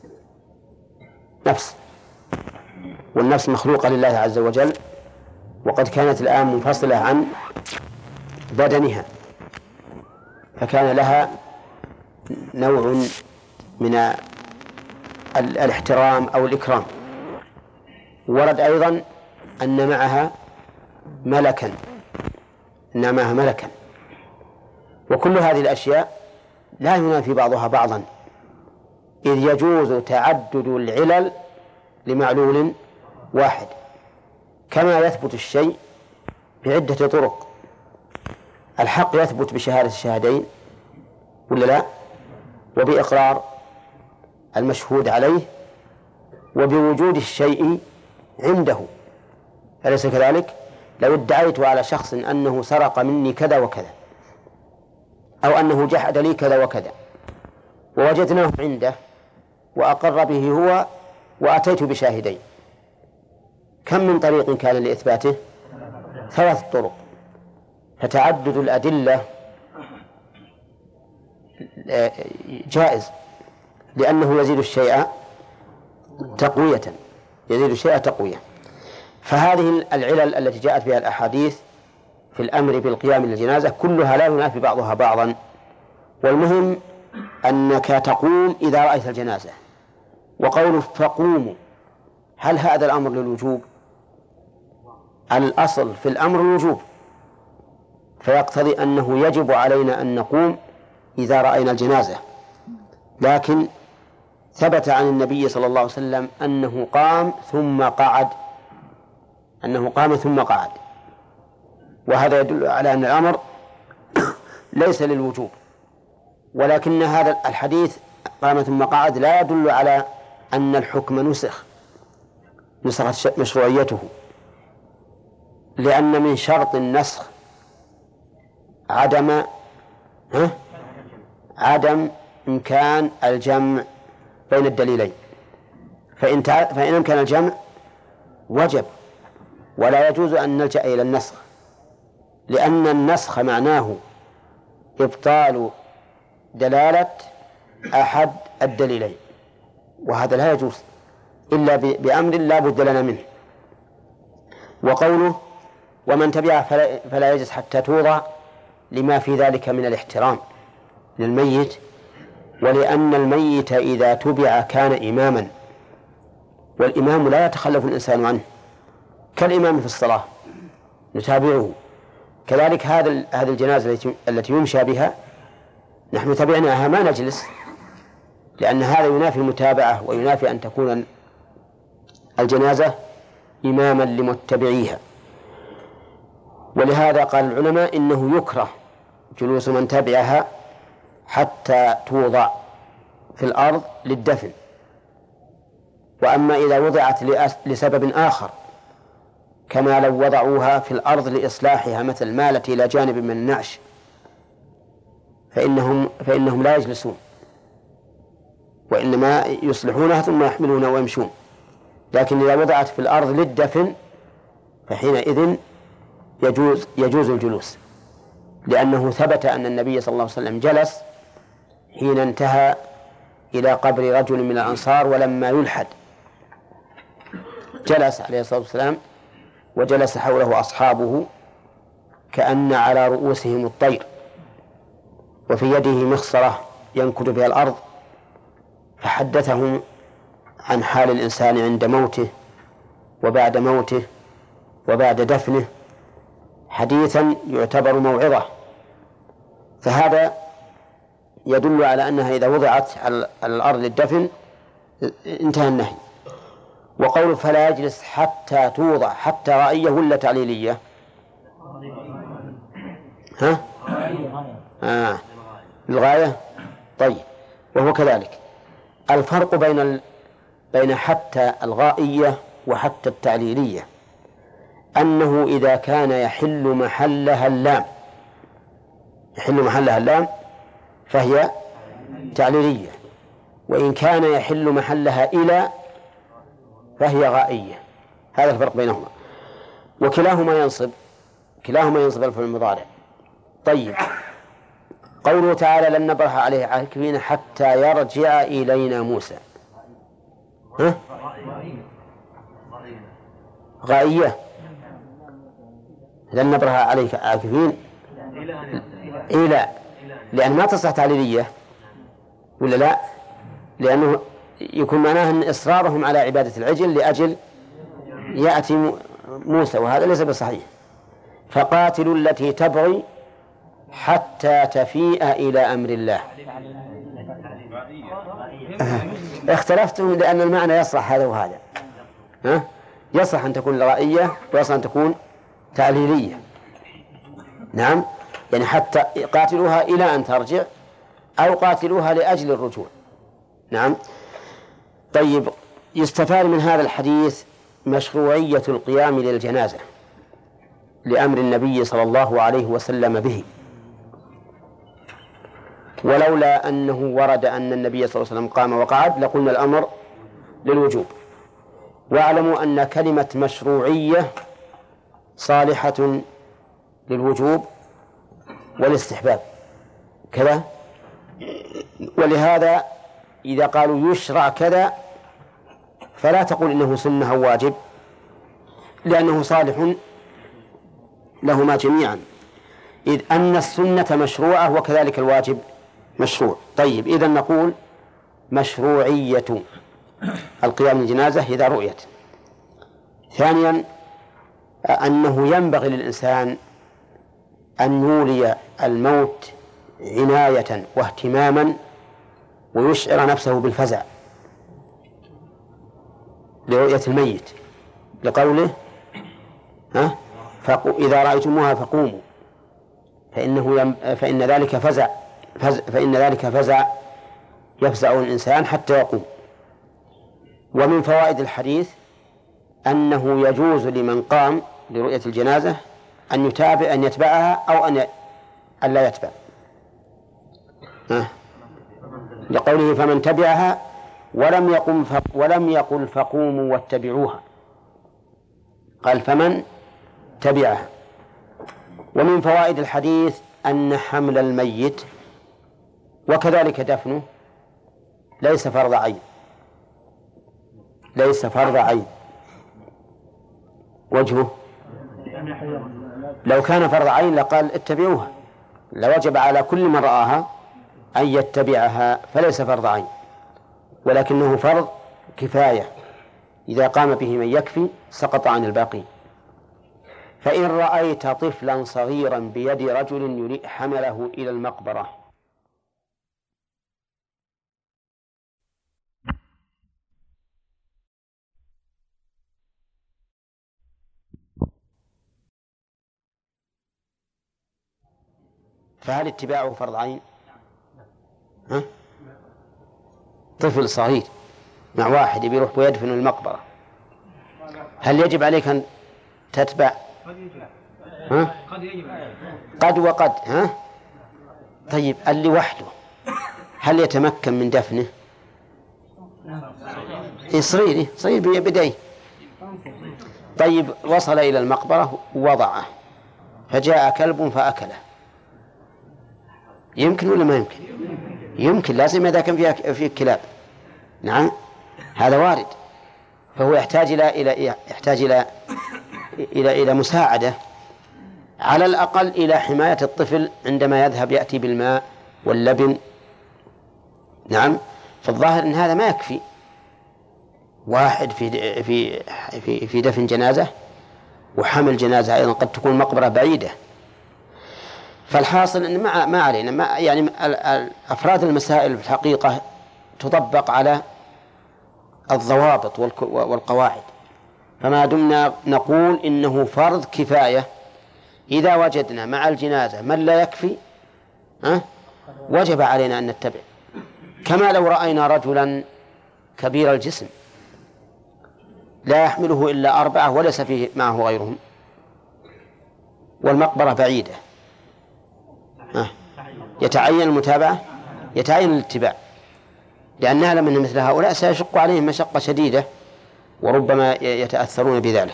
نفس والنفس مخلوقة لله عز وجل، وقد كانت الآن منفصلة عن بدنها، فكان لها نوع من الاحترام أو الإكرام. ورد أيضا أن معها ملكا أن معها ملكا وكل هذه الأشياء لا ينافي بعضها بعضا، إذ يجوز تعدد العلل لمعلول واحد، كما يثبت الشيء بعدة طرق. الحق يثبت بشهادة الشهادين ولا لا؟ وبإقرار المشهود عليه، وبوجود الشيء عنده، أليس كذلك؟ لو ادعيت على شخص أنه سرق مني كذا وكذا، أو أنه جحد لي كذا وكذا، ووجدناه عنده وأقر به هو وأتيت بشاهدين، كم من طريق كان لإثباته؟ ثلاث طرق. فتعدد الأدلة جائز، لأنه يزيد الشيء تقوية يزيد الشيء تقوية. فهذه العلل التي جاءت بها الأحاديث في الأمر بالقيام للجنازة كلها لا ينافي بعضها بعضا، والمهم أنك تقوم إذا رأيت الجنازة. وقوله فقوموا، هل هذا الأمر للوجوب؟ الأصل في الأمر الوجوب، فيقتضي أنه يجب علينا أن نقوم إذا رأينا الجنازة، لكن ثبت عن النبي صلى الله عليه وسلم أنه قام ثم قعد أنه قام ثم قعد، وهذا يدل على أن الأمر ليس للوجوب، ولكن هذا الحديث قام ثم قعد لا يدل على أن الحكم نسخ نسخت مشروعيته، لأن من شرط النسخ عدم ها؟ عدم إمكان الجمع بين الدليلين، فإن فإن أمكن الجمع وجب، ولا يجوز أن نلجأ إلى النسخ، لأن النسخ معناه إبطال دلالة أحد الدليلين، وهذا لا يجوز إلا بأمر لا بد لنا منه. وقوله ومن تبعه فلا, فلا يجلس حتى توضع لما في ذلك من الاحترام للميت، ولأن الميت إذا تبع كان إماما، والإمام لا يتخلف الإنسان عنه كالإمام في الصلاة نتابعه، كذلك هذا هذه الجنازة التي يمشى بها نحن تبعناها ما نجلس، لأن هذا ينافي المتابعة وينافي أن تكون الجنازة إماما لمتبعيها. ولهذا قال العلماء إنه يكره جلوس من تبعها حتى توضع في الأرض للدفن، وأما إذا وضعت لسبب آخر كما لو وضعوها في الأرض لإصلاحها مثل مالت إلى جانب من النعش فإنهم, فإنهم لا يجلسون، وإنما يصلحونها ثم يحملونها ويمشون. لكن إذا وضعت في الأرض للدفن فحينئذ يجوز, يجوز الجلوس، لأنه ثبت أن النبي صلى الله عليه وسلم جلس حين انتهى إلى قبر رجل من الأنصار ولما يلحد جلس عليه الصلاة والسلام، وجلس حوله أصحابه كأن على رؤوسهم الطير، وفي يده مخصرة ينكد بها الأرض، فحدثهم عن حال الإنسان عند موته وبعد موته وبعد دفنه حديثا يعتبر موعظة. فهذا يدل على أنها إذا وضعت على الأرض للدفن انتهى النهي. وقول فلا يجلس حتى توضع، حتى رأيه ولا تعليلية؟ ها؟ آه. الغاية. طيب، وهو كذلك الفرق بين ال... بين حتى الغائية وحتى التعليلية أنه إذا كان يحل محلها اللام يحل محلها اللام فهي تعليلية، وإن كان يحل محلها إلى فهي غائية. هذا الفرق بينهما، وكلاهما ينصب كلاهما ينصب الفعل المضارع. طيب، قوله تعالى لن نبرح عليه عاكفين حتى يرجع إلينا موسى، ها؟ غائية. لن نبرح عليك عاكفين إلى، لأن ما تصح تعليلية ولا لا؟ لأنه يكون معناه أن إصرارهم على عبادة العجل لأجل يأتي موسى، وهذا ليس بصحيح. فقاتلوا التي تبغي حتى تفيء إلى أمر الله. اختلفتم لأن المعنى يصلح هذا وهذا، ها؟ يصلح أن تكون رائية ويصلح أن تكون تعليلية. نعم، يعني حتى قاتلوها إلى أن ترجع، أو قاتلوها لأجل الرجوع. نعم. طيب، يستفاد من هذا الحديث مشروعية القيام للجنازة لأمر النبي صلى الله عليه وسلم به، ولولا أنه ورد أن النبي صلى الله عليه وسلم قام وقعد لقلنا الأمر للوجوب. واعلموا أن كلمة مشروعية صالحة للوجوب والاستحباب كذا، ولهذا إذا قالوا يشرع كذا فلا تقول إنه سنة أو واجب، لأنه صالح لهما جميعا، إذ أن السنة مشروعة وكذلك الواجب مشروع. طيب، إذن نقول مشروعية القيام للجنازة إذا رؤيت. ثانيا، أنه ينبغي للإنسان أن يولي الموت عناية واهتماما ويشعر نفسه بالفزع لرؤية الميت لقوله ها إذا رأيتموها فقوموا فإنه يم فإن ذلك فزع فز فإن ذلك فزع يفزع الإنسان حتى يقوم. ومن فوائد الحديث أنه يجوز لمن قام لرؤية الجنازة أن يتابع أن يتبعها أو أن أن لا يتبع ها. لقوله فمن تبعها ولم يقم ولم يقل فقوموا واتبعوها، قال فمن تبعها. ومن فوائد الحديث أن حمل الميت وكذلك دفنه ليس فرض عين ليس فرض عين وجهه لو كان فرض عين لقال اتبعوها، لوجب على كل من رآها أن يتبعها، فليس فرض عين ولكنه فرض كفاية، إذا قام به من يكفي سقط عن الباقي. فإن رأيت طفلا صغيرا بيد رجل حمله إلى المقبرة فهل اتباعه فرض عين؟ ها؟ طفل صغير مع واحد بيروح ويدفن المقبرة، هل يجب عليك أن تتبع؟ ها؟ قد وقد ها؟ طيب اللي وحده هل يتمكن من دفنه؟ صغير صغير بيديه. طيب وصل إلى المقبرة ووضعه فجاء كلب فأكله، يمكن ولا ما يمكن؟ يمكن، لازم إذا كان فيها فيه كلاب. نعم هذا وارد، فهو يحتاج إلى إلى يحتاج إلى إلى إلى مساعدة، على الأقل إلى حماية الطفل عندما يذهب يأتي بالماء واللبن. نعم فالظاهر أن هذا ما يكفي. واحد في في في في دفن جنازة وحمل جنازة أيضا قد تكون مقبرة بعيدة. فالحاصل أن ما ما علينا ما يعني أفراد المسائل في الحقيقة تطبق على الضوابط والقواعد، فما دمنا نقول إنه فرض كفاية، إذا وجدنا مع الجنازة من لا يكفي أه؟ وجب علينا أن نتبع. كما لو رأينا رجلا كبير الجسم لا يحمله إلا أربعة وليس فيه معه غيرهم والمقبرة بعيدة، أه؟ يتعين المتابعة، يتعين الاتباع، لأن من مثل هؤلاء سيشق عليهم مشقة شديدة وربما يتأثرون بذلك.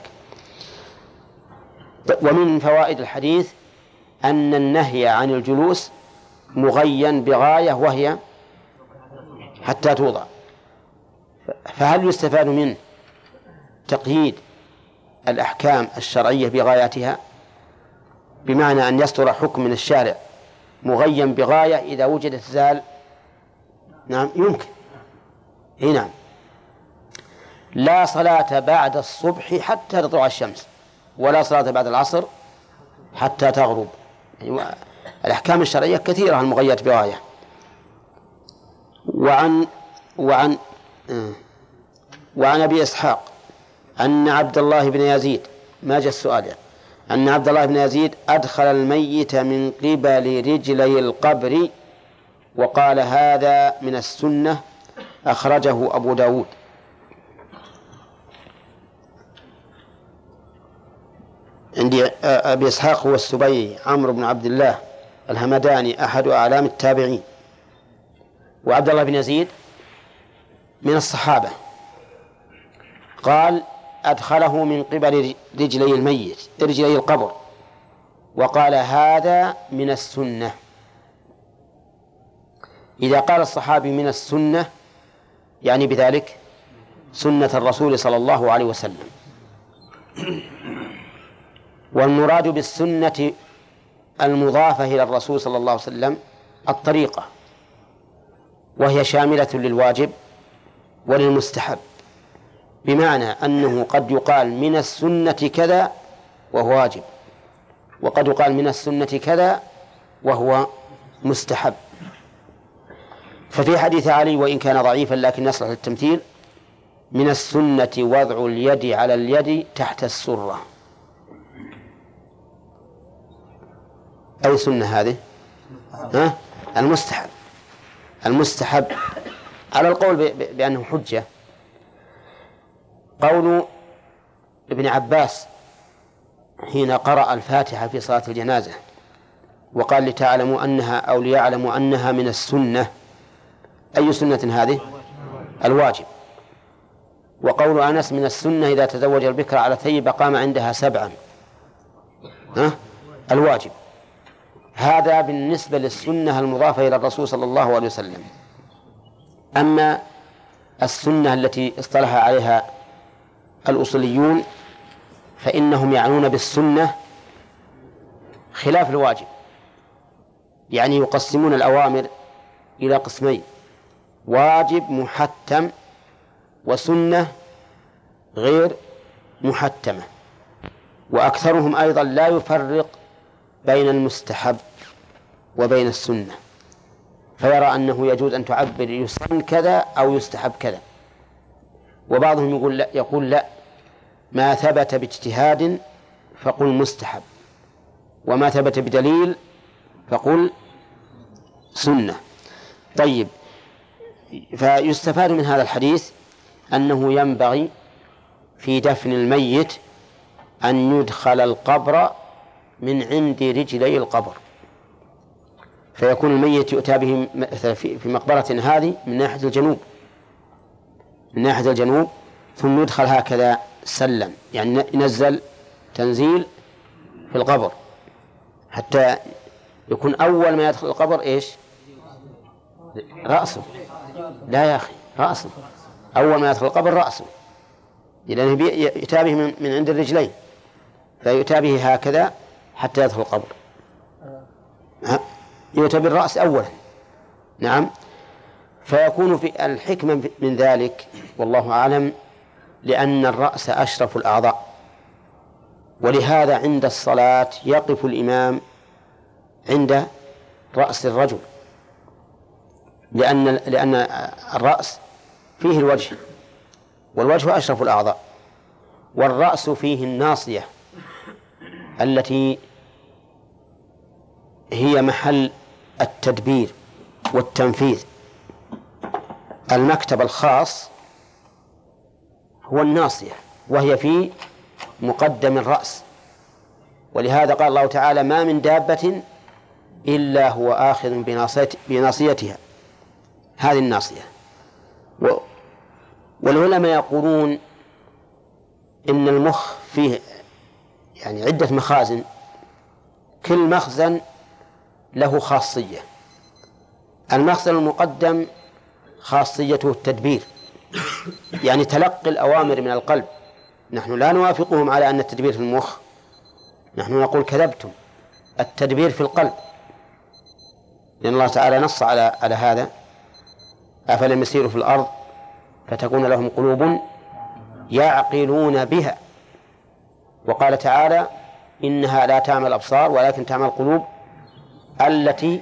ومن فوائد الحديث أن النهي عن الجلوس مغين بغاية وهي حتى توضع. فهل يستفاد منه تقييد الأحكام الشرعية بغاياتها، بمعنى أن يصدر حكم من الشارع مغين بغاية إذا وجدت زال؟ نعم يمكن. إيه نعم. لا صلاة بعد الصبح حتى تطلع الشمس، ولا صلاة بعد العصر حتى تغرب. يعني الأحكام الشرعية كثيرة المغيرة بغاية. وعن وعن وعن أبي إسحاق أن عبد الله بن يزيد، ما جاء السؤال يعني، أن عبد الله بن يزيد أدخل الميت من قبل رجلي القبر وقال هذا من السنة، أخرجه أبو داود. عندي أبي إسحاق هو السبيعي عمرو بن عبد الله الهمداني أحد أعلام التابعين، وعبد الله بن يزيد من الصحابة. قال أدخله من قبل رجلي الميت رجلي القبر وقال هذا من السنة. إذا قال الصحابي من السنة يعني بذلك سنة الرسول صلى الله عليه وسلم. والمراد بالسنة المضافة إلى الرسول صلى الله عليه وسلم الطريقة، وهي شاملة للواجب وللمستحب، بمعنى أنه قد يقال من السنة كذا وهو واجب، وقد يقال من السنة كذا وهو مستحب. ففي حديث علي وإن كان ضعيفا لكن يصلح للتمثيل، من السنة وضع اليد على اليد تحت السرة. أي سنة هذه؟ ها؟ المستحب. المستحب على القول بأنه حجة قول ابن عباس حين قرأ الفاتحة في صلاة الجنازة وقال لتعلموا أنها أو ليعلموا أنها من السنة. أي سنة هذه؟ الواجب. وقول أنس من السنة إذا تزوج البكر على ثيب قام عندها سبعا، ها؟ الواجب. هذا بالنسبة للسنة المضافة إلى الرسول صلى الله عليه وسلم. أما السنة التي اصطلح عليها الأصوليون فإنهم يعنون بالسنة خلاف الواجب، يعني يقسمون الأوامر إلى قسمين: واجب محتم وسنة غير محتمة. وأكثرهم أيضا لا يفرق بين المستحب وبين السنة، فيرى أنه يجوز أن تعبر يسن كذا أو يستحب كذا. وبعضهم يقول لا, يقول لا ما ثبت باجتهاد فقل مستحب، وما ثبت بدليل فقل سنة. طيب، فيستفاد من هذا الحديث أنه ينبغي في دفن الميت أن يدخل القبر من عند رجلي القبر، فيكون الميت يؤتى به في مقبرة هذه من ناحية الجنوب من ناحية الجنوب ثم يدخل هكذا سلم، يعني ينزل تنزيل في القبر حتى يكون أول ما يدخل القبر إيش؟ رأسه. لا يا أخي، رأسه. أول ما يدخل القبر رأسه، لأنه يؤتى به من عند الرجلين، فيؤتى به هكذا حتى يدخل القبر. يؤتى بالرأس أولا. نعم. فيكون في الحكمة من ذلك والله أعلم لأن الرأس أشرف الأعضاء، ولهذا عند الصلاة يقف الإمام عند رأس الرجل، لأن لأن الرأس فيه الوجه، والوجه أشرف الأعضاء، والرأس فيه الناصية التي هي محل التدبير والتنفيذ. المكتب الخاص هو الناصية وهي في مقدم الرأس، ولهذا قال الله تعالى: ما من دابة إلا هو آخذ بناصيتها. هذه الناصية. والعلماء يقولون إن المخ فيه يعني عدة مخازن، كل مخزن له خاصية. المخزن المقدم خاصيته التدبير، يعني تلقي الأوامر من القلب. نحن لا نوافقهم على أن التدبير في المخ، نحن نقول كذبتم، التدبير في القلب، لأن الله تعالى نص على على هذا: أفلم يسيروا في الأرض فتكون لهم قلوب يعقلون بها. وقال تعالى: إنها لا تعمل الأبصار ولكن تعمل القلوب التي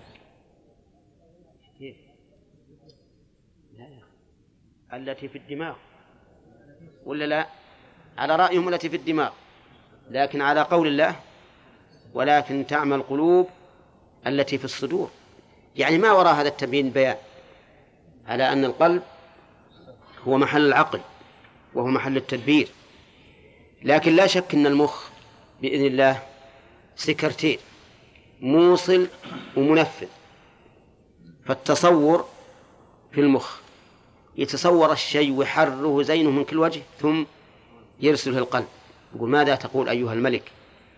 التي في الدماغ، ولا لا؟ على رأيهم التي في الدماغ، لكن على قول الله: ولكن تعمل القلوب التي في الصدور. يعني ما وراء هذا التبيين بيان على أن القلب هو محل العقل وهو محل التدبير. لكن لا شك أن المخ بإذن الله سكرتير موصل ومنفذ. فالتصور في المخ يتصور الشيء ويحرره زينه من كل وجه ثم يرسله القلب، يقول: ماذا تقول أيها الملك؟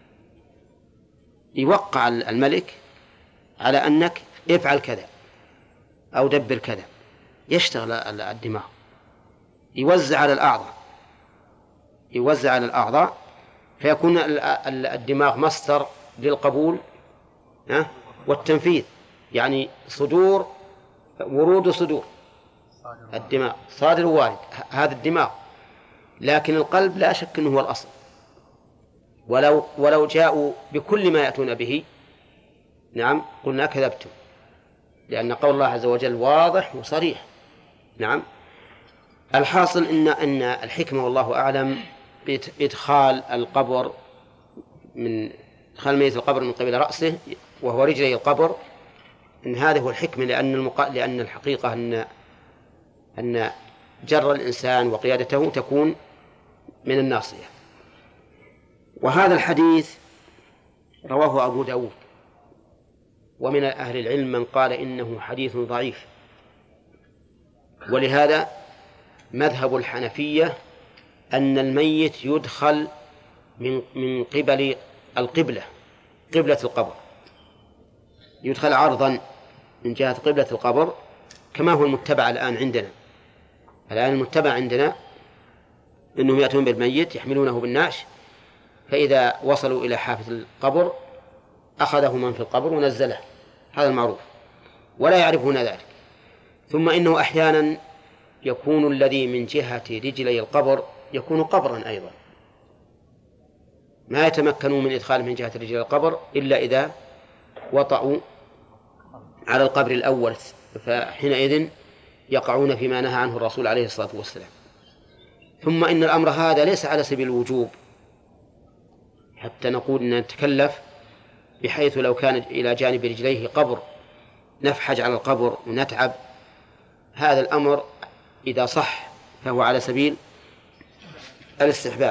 يوقع الملك على أنك افعل كذا أو دبر كذا. يشتغل الدماغ، يوزع على الأعضاء يوزع على الأعضاء فيكون الدماغ مصدر للقبول والتنفيذ، يعني صدور ورود صدور الدماغ، صادر ووارد، هذا الدماغ. لكن القلب لا شك أنه هو الأصل، ولو ولو جاءوا بكل ما يأتون به نعم قلنا كذبتم، لأن قول الله عز وجل واضح وصريح. نعم. الحاصل إن أن الحكمة والله أعلم بإدخال القبر من إدخال ميت القبر من قبل رأسه وهو رجلي القبر، إن هذا هو الحكمة، لأن المقا... لأن الحقيقة أن أن جر الإنسان وقيادته تكون من الناصية. وهذا الحديث رواه أبو داود، ومن أهل العلم من قال إنه حديث ضعيف، ولهذا مذهب الحنفية أن الميت يدخل من من قبل القبلة، قبلة القبر، يدخل عرضا من جهة قبلة القبر، كما هو المتبع الآن عندنا. الآن المتبع عندنا أنهم يأتون بالميت يحملونه بالنعش، فإذا وصلوا إلى حافة القبر أخذه من في القبر ونزله، هذا المعروف ولا يعرفون ذلك. ثم إنه أحيانا يكون الذي من جهة رجلي القبر يكون قبرا أيضا، ما يتمكنون من إدخاله من جهة رجلي القبر إلا إذا وطأوا على القبر الأول، فحينئذ يقعون فيما نهى عنه الرسول عليه الصلاة والسلام. ثم إن الأمر هذا ليس على سبيل الوجوب حتى نقول أن نتكلف، بحيث لو كان إلى جانب رجليه قبر نفحج على القبر ونتعب. هذا الأمر إذا صح فهو على سبيل الاستحباب.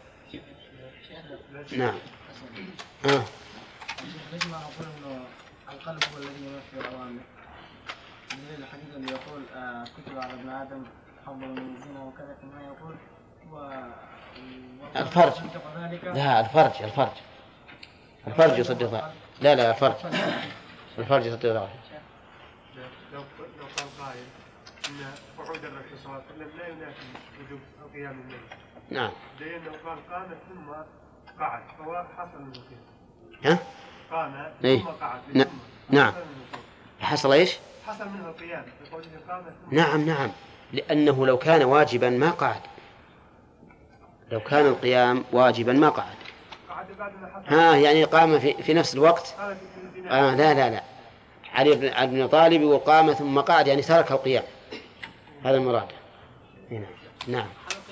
نعم. آه. نسمع نقول إنه القلب هو الذي ينفذ الأوامر، مثل الحديث اللي يقول كتب على ابن آدم حظ من الزنا وكذا، كما يقول و الفرج. لا الفرج الفرج الفرج يصدق ذلك. لا لا الفرج الفرج يصدق ذلك. لو لو قال قائل ان قعود الرسول صلى الله عليه وسلم لا ينافي وجوب قيام الليل. نعم. لأنه قال قام ثم قعد، فهو حصل من ها؟ قام إيه؟ ثم قعد. ن... نعم. حصل, حصل ايش؟ حصل منه القيام بقوله قام ثم. نعم نعم، لأنه لو كان واجبا ما قعد، لو كان القيام واجبا ما قعد. قعد بعد ما حصل. ها يعني قام في, في نفس الوقت. آه لا لا لا، علي بن ابن طالب وقام ثم قعد يعني ترك القيام، هذا المراد. نعم نعم.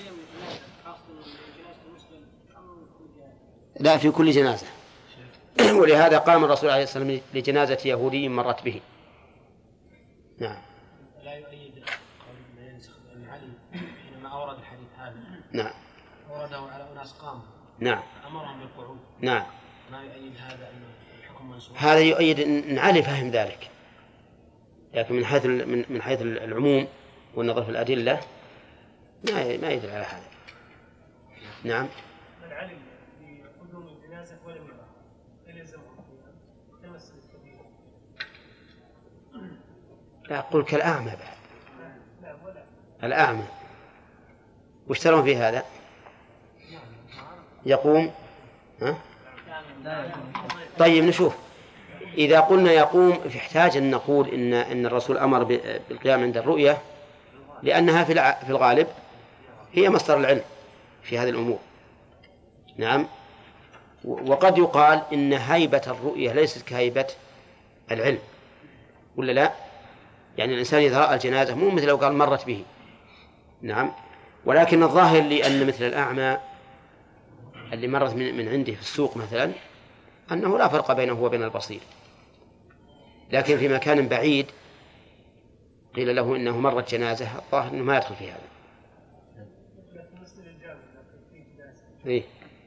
لا في كل جنازة. ولهذا قام الرسول عليه الصلاة والسلام لجنازة يهودي مرت به. نعم. لا يؤيد قول لا ينسخ أن علي حينما أورد الحديث هذا. نعم. أورده على أناس قاموا. نعم. أمرهم بالقعود. نعم. ما يؤيد هذا أن الحكم منسوخ. هذا يؤيد أن علي فهم ذلك، لكن من حيث من من حيث العموم والنظر في الأدلة ما ما يدل على هذا. نعم. من علم بقدوم الجنازة ولم يرى هل يلزمه تمس الكبير؟ لا أقول كالأعمى بعد. الأعمى وش ترون في هذا؟ يقوم ها؟ طيب نشوف. إذا قلنا يقوم فيحتاج أن نقول إن إن الرسول أمر بالقيام عند الرؤية، لأنها في في الغالب هي مصدر العلم في هذه الأمور. نعم. وقد يقال إن هيبة الرؤية ليست كهيبة العلم، ولا لا؟ يعني الإنسان إذا رأى الجنازة مو مثل لو قال مرت به. نعم. ولكن الظاهر لي أن مثل الأعمى اللي مرت من من عنده في السوق مثلا أنه لا فرق بينه وبين البصير، لكن في مكان بعيد قيل له إنه مرت جنازة، الظاهر أنه ما يدخل في هذا. إيه؟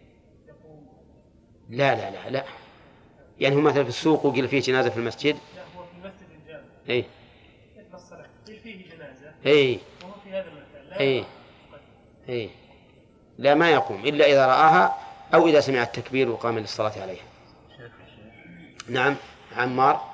لا لا لا لا، يعني هو مثلا في السوق وقيل فيه جنازة في المسجد. لا هو في المسجد الجامع. إيه؟ مثل الصلاة قيل فيه جنازة. إيه؟ وهو في هذا المكان. لا إيه؟ إيه؟ لا ما يقوم إلا إذا رآها أو إذا سمع التكبير وقام للصلاة عليها. نعم. عمار.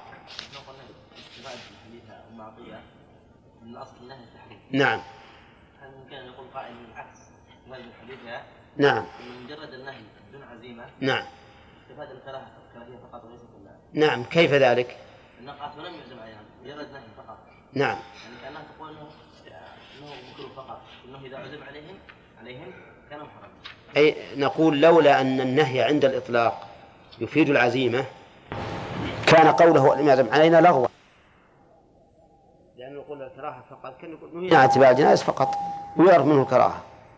نعم. هل ممكن أن يقول قائل بالعكس هذا الحديث؟ نعم. مجرد النهي بدون عزيمة. نعم. استفاد الكراهة الكراهية فقط وليس كلها. نعم. كيف ذلك؟ النقاط ولم يعزم عليها، مجرد نهي فقط. نعم. يعني كأنها تقول إنه إنه مكروه فقط، إنه إذا عزم عليهم عليهم كان محرم. أي نقول لولا أن النهي عند الإطلاق يفيد العزيمة كان قوله لم يعزم علينا لغوا، لأنه يقول الكراهة فقط كان يقول نهي عن اتباع الجنائز فقط. ويعرف منه الكراهة.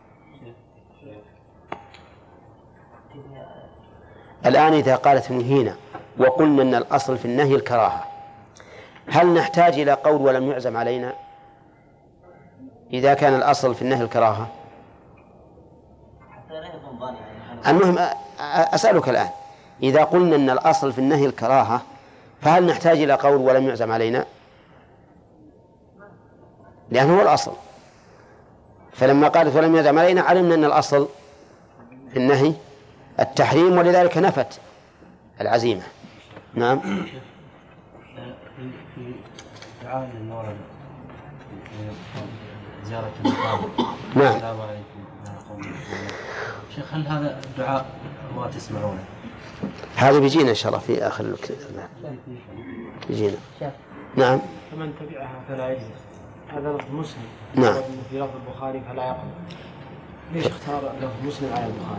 الآن إذا قالت نهينا وقلنا أن الأصل في النهي الكراهة، هل نحتاج إلى قول ولم يعزم علينا إذا كان الأصل في النهي الكراهة؟ المهم أسألك الآن، إذا قلنا أن الأصل في النهي الكراهة فهل نحتاج إلى قول ولم يعزم علينا؟ لأنه هو الأصل، فلما قالت ولم يعزم علينا علمنا أن الأصل في النهي التحريم، ولذلك نفت العزيمة. نعم. في دعاء للورد زيارة المقابر. نعم. السلام عليكم. شيخ هل هذا الدعاء ما تسمعونه؟ هذا بيجينا إن شاء الله في آخر الكتاب. بيجينا. نعم. فمن تبعها فلا يجزي، هذا لفظ مسلم. نعم. في لفظ البخاري فلا يقبل. ليش اختار لفظ مسلم على البخاري؟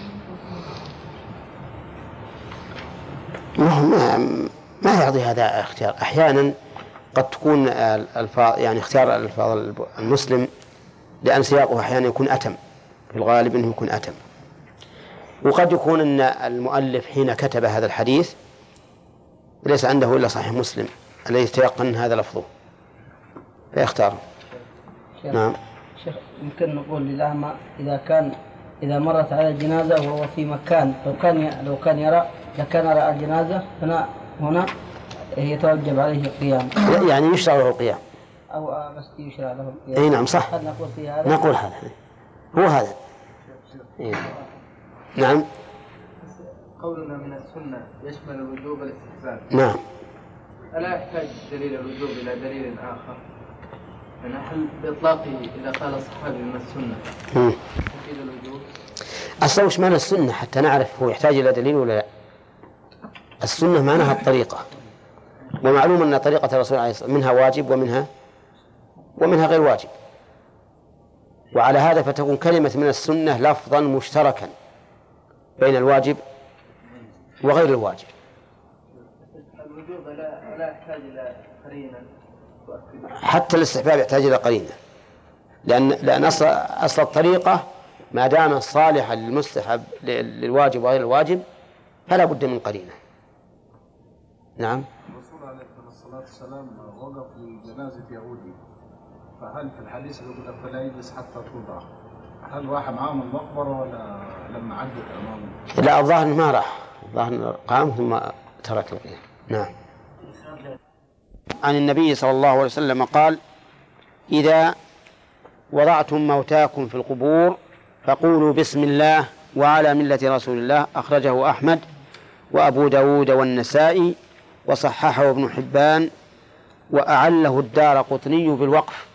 ما ما يعطي هذا اختيار. أحيانا قد تكون الفاظ يعني اختيار الفاظ المسلم لأن سياقه أحيانا يكون أتم، في الغالب أنه يكون أتم. وقد يكون أن المؤلف حين كتب هذا الحديث ليس عنده إلا صحيح مسلم الذي يتيقن هذا لفظه فيختاره. نعم. شيخ يمكن نقول للأعمى إذا كان إذا مرت على الجنازة وهو في مكان لو كان لو كان يرى لكان رأى الجنازة هنا هنا يتوجب عليه القيام، يعني يشرع له القيام أو بس يشرع له القيام. أي نعم صح. هل نقول في هذا؟ نقول هذا هو هذا. إيه. نعم. قولنا من السنة يشمل الوجوب والاستحباب. نعم. ألا يحتاج دليل الوجوب إلى دليل آخر؟ يعني هل بإطلاقه إذا قال الصحابي من السنة تفيد الوجوب؟ أصلا وش معنى السنة حتى نعرف هو يحتاج إلى دليل ولا لا؟ السنة معناها الطريقة، ومعلوم أن طريقة الرسول عليه الصلاة والسلام منها واجب ومنها ومنها غير واجب، وعلى هذا فتكون كلمة من السنة لفظا مشتركا بين الواجب وغير الواجب. الوجوب لا لا يحتاج إلى قرينة، حتى الاستحباب يحتاج إلى قرينة، لأن لأن أصل أصل الطريقة ما دام صالحا للمستحب للواجب وغير الواجب فلا بد من قرينة. نعم. الرسول عليه الصلاة والسلام وقف لجنازة يهودي، فهل في الحديث يقول لك فلا يجلس حتى توضع، هل راح معهم المقبرة ولا لما عدت أمامه؟ لا الظاهر ما راح، الظاهر قام ثم ترك القيام. نعم. عن النبي صلى الله عليه وسلم قال: إذا وضعتم موتاكم في القبور فقولوا بسم الله وعلى ملة رسول الله. أخرجه أحمد وأبو داود والنسائي وصححه ابن حبان وأعله الدارقطني بالوقف.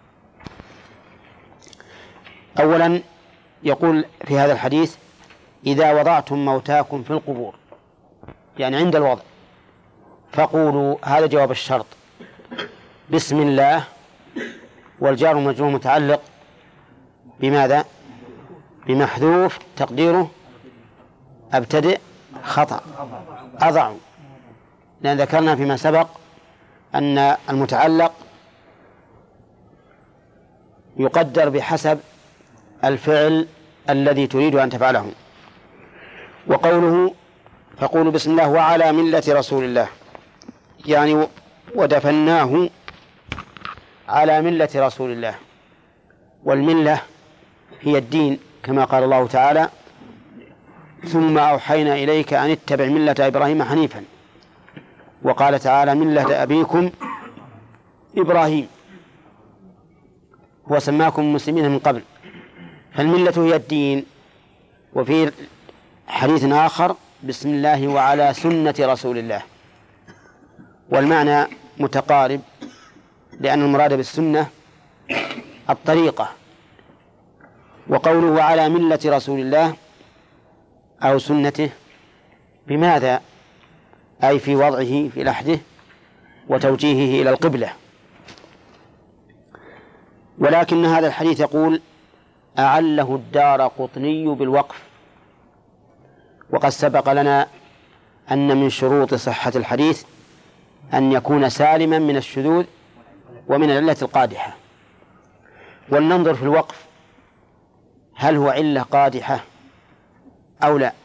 أولا يقول في هذا الحديث: إذا وضعتم موتاكم في القبور، يعني عند الوضع، فقولوا، هذا جواب الشرط، بسم الله، والجار والمجرور متعلق بماذا؟ بمحذوف تقديره أبتدئ خطأ أضع، لأن ذكرنا فيما سبق أن المتعلق يقدر بحسب الفعل الذي تريد أن تفعله. وقوله فقولوا بسم الله وعلى ملة رسول الله، يعني ودفناه على ملة رسول الله، والملة هي الدين كما قال الله تعالى: ثم أوحينا إليك أن اتبع ملة إبراهيم حنيفا. وقال تعالى: ملة أبيكم إبراهيم، هو سماكم مسلمين من قبل، فالملة هي الدين. وفي حديث آخر: بسم الله وعلى سنة رسول الله، والمعنى متقارب، لأن المراد بالسنة الطريقة. وقوله على ملة رسول الله أو سنته بماذا؟ أي في وضعه في لحده وتوجيهه إلى القبلة. ولكن هذا الحديث يقول: أعله الدارقطني بالوقف. وقد سبق لنا أن من شروط صحة الحديث أن يكون سالما من الشذوذ ومن العلة القادحة. ولننظر في الوقف هل هو علة قادحة أو لا.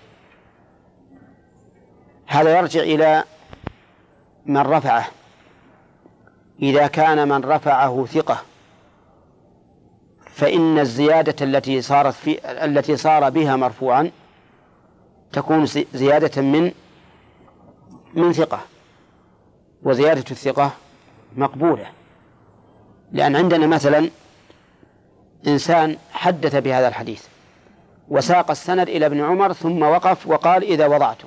هذا يرجع إلى من رفعه. إذا كان من رفعه ثقة فإن الزيادة التي صارت في التي صار بها مرفوعا تكون زيادة من من ثقة، وزيادة الثقة مقبولة. لأن عندنا مثلا إنسان حدث بهذا الحديث وساق السند إلى ابن عمر ثم وقف وقال إذا وضعتم،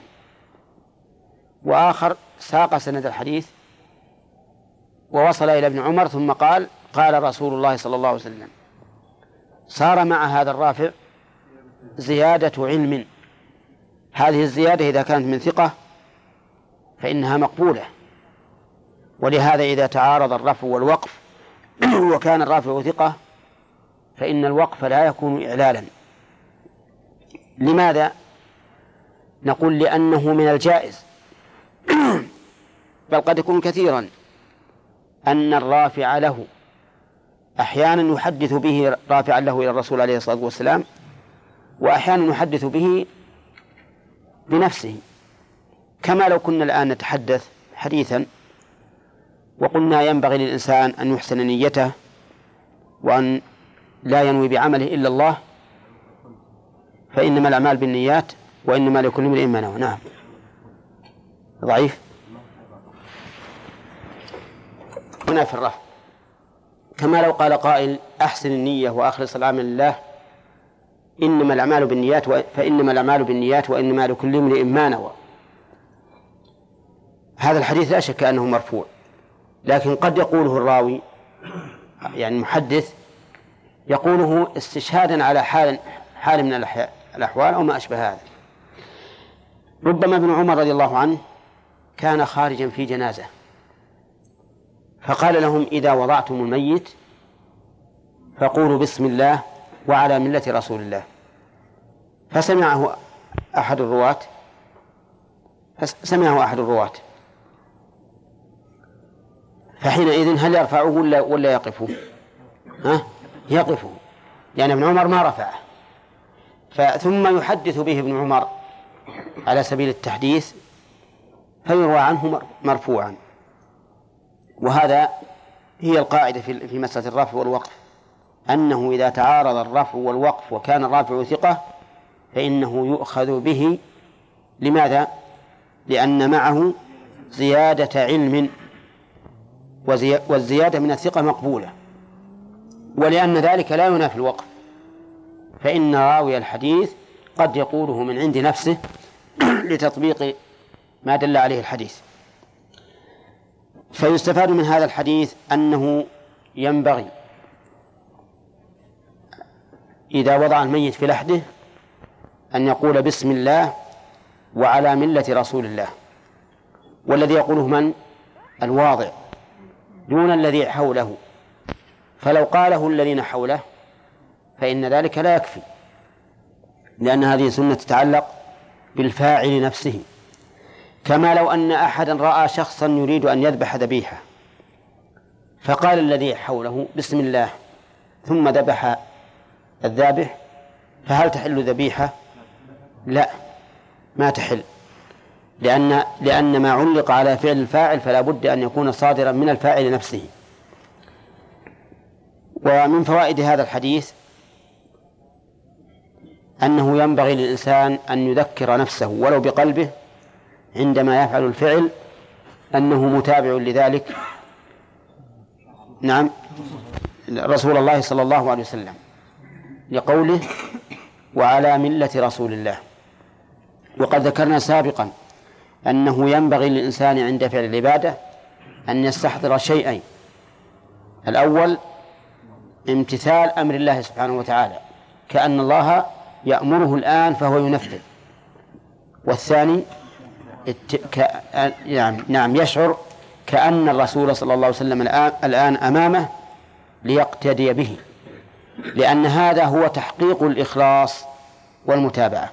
وآخر ساق سند الحديث ووصل إلى ابن عمر ثم قال قال رسول الله صلى الله عليه وسلم. صار مع هذا الرافع زيادة علم. هذه الزيادة إذا كانت من ثقة فإنها مقبولة. ولهذا إذا تعارض الرفع والوقف وكان الرافع ثقة فإن الوقف لا يكون إعلالا. لماذا؟ نقول لأنه من الجائز بل قد يكون كثيرا أن الرافع له أحيانا يحدث به رافعا له إلى الرسول عليه الصلاة والسلام، وأحيانا يحدث به بنفسه. كما لو كنا الآن نتحدث حديثا وقلنا ينبغي للإنسان أن يحسن نيته وأن لا ينوي بعمله إلا الله، فإنما الأعمال بالنيات وإنما لكل امرئ ما نوى. نعم. ضعيف هنا في الرفع. كما لو قال قائل أحسن النية وأخلص العمل لله إنما الأعمال بالنيات فإنما الأعمال بالنيات وإنما لكل امرئ ما نوى. هذا الحديث لا شك أنه مرفوع، لكن قد يقوله الراوي يعني المحدث يقوله استشهادا على حال حال من الأحوال أو ما أشبه هذا. ربما ابن عمر رضي الله عنه كان خارجا في جنازة فقال لهم إذا وضعتم الميت فقولوا بسم الله وعلى ملة رسول الله، فسمعه أحد الرواة فسمعه أحد الرواة فحينئذ هل يرفعه ولا ولا يقفه؟ ها؟ يقفه، يعني ابن عمر ما رفعه. ثم يحدث به ابن عمر على سبيل التحديث فيروى عنه مرفوعا. وهذا هي القاعدة في مسألة الرفع والوقف، أنه إذا تعارض الرفع والوقف وكان الرافع ثقة فإنه يؤخذ به. لماذا؟ لأن معه زيادة علم، والزيادة من الثقة مقبولة، ولأن ذلك لا ينافي الوقف، فإن راوي الحديث قد يقوله من عند نفسه لتطبيق ما دل عليه الحديث. فيستفاد من هذا الحديث أنه ينبغي إذا وضع الميت في لحده أن يقول بسم الله وعلى ملة رسول الله، والذي يقوله من؟ الواضع دون الذي حوله. فلو قاله الذين حوله فإن ذلك لا يكفي، لأن هذه سنة تتعلق بالفاعل نفسه. كما لو أن أحدا رأى شخصا يريد أن يذبح ذبيحة فقال الذي حوله بسم الله ثم ذبح الذابح، فهل تحل ذبيحة؟ لا، ما تحل، لأن لأن ما علق على فعل الفاعل فلا بد أن يكون صادرا من الفاعل نفسه. ومن فوائد هذا الحديث أنه ينبغي للإنسان أن يذكر نفسه ولو بقلبه عندما يفعل الفعل أنه متابع لذلك. نعم، رسول الله صلى الله عليه وسلم لقوله وعلى ملة رسول الله. وقد ذكرنا سابقا أنه ينبغي للإنسان عند فعل العبادة أن يستحضر شيئين: الأول امتثال أمر الله سبحانه وتعالى كأن الله يأمره الآن فهو ينفذ، والثاني الت... ك... يعني نعم يشعر كأن الرسول صلى الله عليه وسلم الآن, الآن أمامه ليقتدي به، لأن هذا هو تحقيق الإخلاص والمتابعة.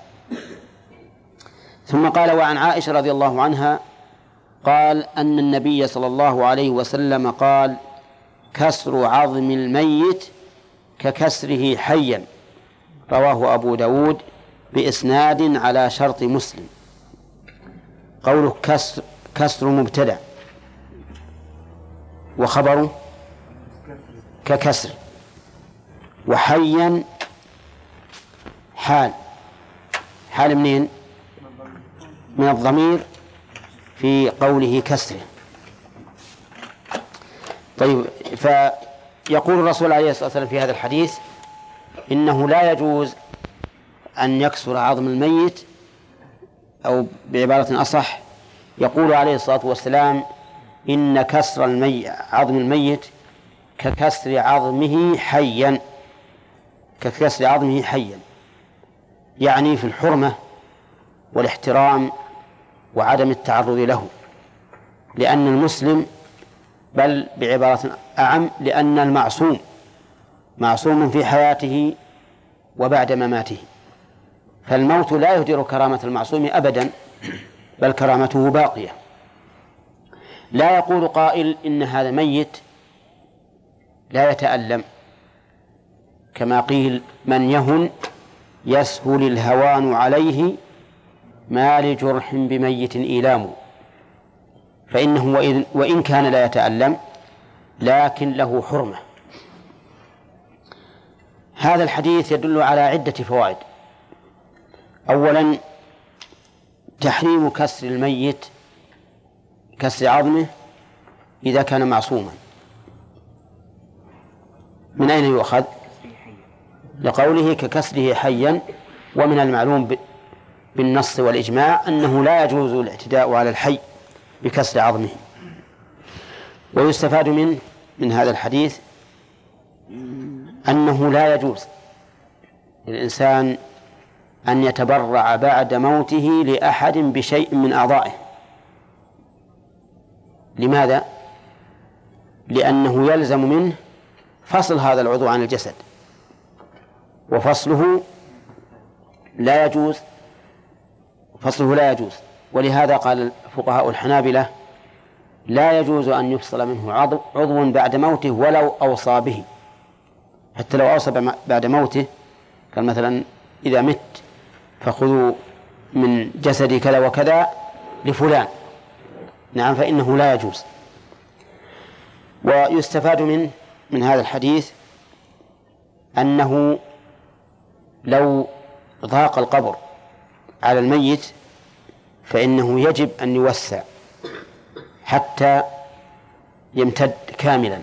ثم قال وعن عائشة رضي الله عنها قال أن النبي صلى الله عليه وسلم قال كسر عظم الميت ككسره حيا، رواه أبو داود بإسناد على شرط مسلم. قوله كسر كسر مبتدأ وخبره ككسر، وحيا حال حال منين؟ من الضمير في قوله كسره. طيب، فيقول الرسول عليه الصلاة والسلام في هذا الحديث إنه لا يجوز أن يكسر عظم الميت، أو بعبارة أصح يقول عليه الصلاة والسلام إن كسر المي... عظم الميت ككسر عظمه حيا، ككسر عظمه حيا، يعني في الحرمة والاحترام وعدم التعرض له، لأن المسلم، بل بعبارة أعم لأن المعصوم معصوم في حياته وبعد مماته، فالموت لا يهدر كرامة المعصوم أبدا، بل كرامته باقية. لا يقول قائل إن هذا ميت لا يتألم، كما قيل من يهن يسهل الهوان عليه ما لجرح بميت إيلام، فإنه وإن كان لا يتألم لكن له حرمة. هذا الحديث يدل على عدة فوائد. أولا، تحريم كسر الميت كسر عظمه إذا كان معصوما. من أين يؤخذ؟ لقوله ككسره حيا، ومن المعلوم بالنص والإجماع أنه لا يجوز الاعتداء على الحي بكسر عظمه. ويستفاد من من هذا الحديث أنه لا يجوز للإنسان أن يتبرع بعد موته لأحد بشيء من أعضائه. لماذا؟ لأنه يلزم منه فصل هذا العضو عن الجسد، وفصله لا يجوز فصله لا يجوز ولهذا قال فقهاء الحنابلة لا يجوز أن يفصل منه عضو, عضو بعد موته ولو أوصى به، حتى لو أوصى بعد موته، قال مثلا إذا مت فخذوا من جسدي كذا وكذا لفلان، نعم، فإنه لا يجوز. ويستفاد من من هذا الحديث أنه لو ضاق القبر على الميت فإنه يجب أن يوسع حتى يمتد كاملا،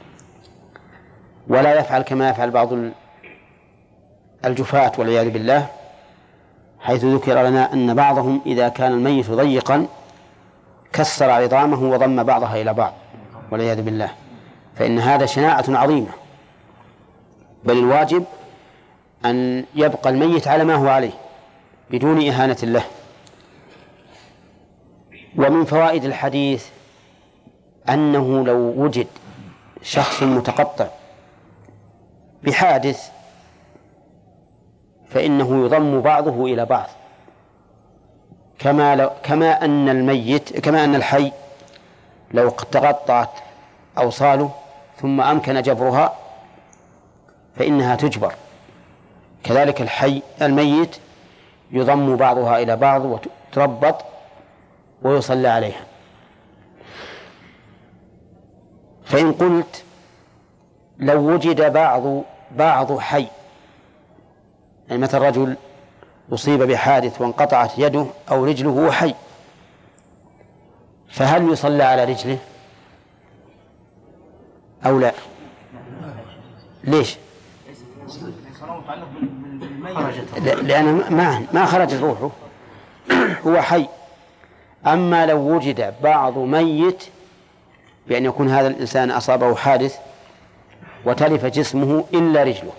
ولا يفعل كما يفعل بعض الجفاة والعياذ بالله، حيث ذكر لنا أن بعضهم إذا كان الميت ضيقا كسر عظامه وضم بعضها إلى بعض والعياذ بالله، فإن هذا شناعة عظيمة، بل الواجب أن يبقى الميت على ما هو عليه بدون إهانة له. ومن فوائد الحديث أنه لو وجد شخص متقطع بحادث فإنه يضم بعضه إلى بعض، كما لو كما أن الميت كما أن الحي لو تقطعت أوصاله ثم أمكن جبرها فإنها تجبر، كذلك الحي الميت يضم بعضها إلى بعض وتربط ويصلى عليها. فإن قلت لو وجد بعض بعض حي، يعني مثل رجل أصيب بحادث وانقطعت يده أو رجله وهو حي، فهل يصلى على رجله أو لا؟ ليش؟ لأن ما ما خرجت روحه، هو حي. أما لو وجد بعض ميت بأن يكون هذا الإنسان أصابه حادث وتلف جسمه إلا رجله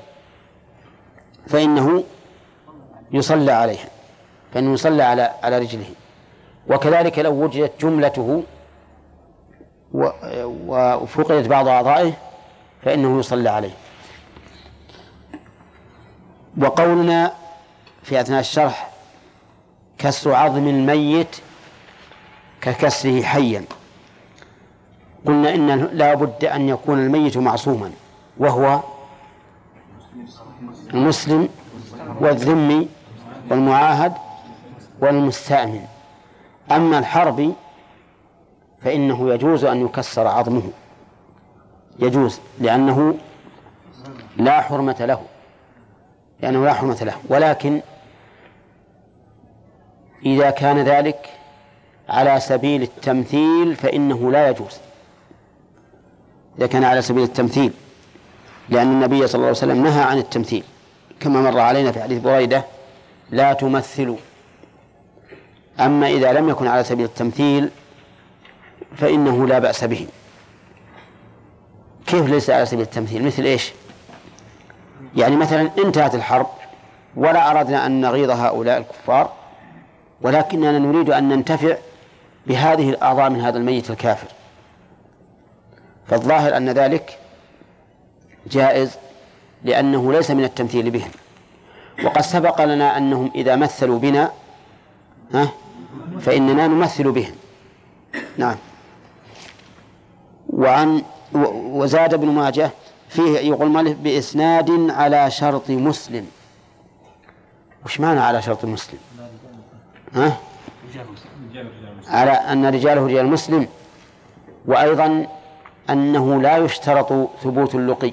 فإنه يصلى عليها، فإنه يصلى على على رجله. وكذلك لو وجدت جملته وفقدت بعض أعضائه فإنه يصلى عليه. وقولنا في أثناء الشرح كسر عظم الميت ككسره حيا، قلنا إن لا بد أن يكون الميت معصوما، وهو المسلم والذمي والمعاهد والمستأمن. أما الحربي فإنه يجوز أن يكسر عظمه، يجوز لأنه لا حرمة له، لأنه لا حرمة له، ولكن إذا كان ذلك على سبيل التمثيل فإنه لا يجوز، إذا كان على سبيل التمثيل، لأن النبي صلى الله عليه وسلم نهى عن التمثيل كما مر علينا في حديث بريدة: لا تمثلوا. أما إذا لم يكن على سبيل التمثيل فإنه لا بأس به. كيف ليس على سبيل التمثيل؟ مثل إيش؟ يعني مثلا انتهت الحرب ولا أردنا أن نغيظ هؤلاء الكفار، ولكننا نريد أن ننتفع بهذه الأعضاء من هذا الميت الكافر، فالظاهر أن ذلك جائز لأنه ليس من التمثيل بهم. وقد سبق لنا أنهم إذا مثلوا بنا ها فإننا نمثل بهم. نعم. وعن وزاد ابن ماجه فيه يقول مالك بإسناد على شرط مسلم. وش معنى على شرط مسلم؟ ها؟ على أن رجاله رجال مسلم، وأيضا أنه لا يشترط ثبوت اللقي،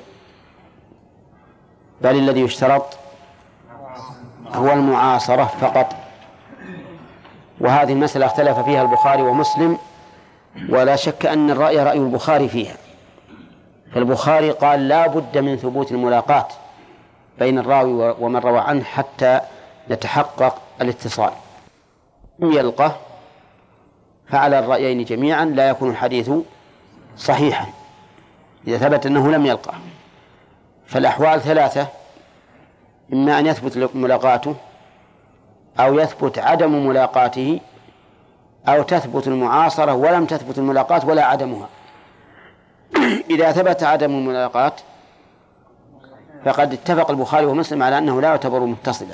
بل الذي يشترط هو المعاصرة فقط. وهذه المسألة اختلف فيها البخاري ومسلم، ولا شك أن الرأي رأي البخاري فيها. فالبخاري قال لا بد من ثبوت الملاقاة بين الراوي ومن روى عنه حتى يتحقق الاتصال. يلقى فعلى الرأيين جميعا لا يكون الحديث صحيحا إذا ثبت أنه لم يلقى. فالأحوال ثلاثة: إما أن يثبت ملاقاته، أو يثبت عدم ملاقاته، أو تثبت المعاصرة ولم تثبت الملاقاة ولا عدمها. إذا ثبت عدم الملاقاة فقد اتفق البخاري ومسلم على أنه لا يعتبر متصلا،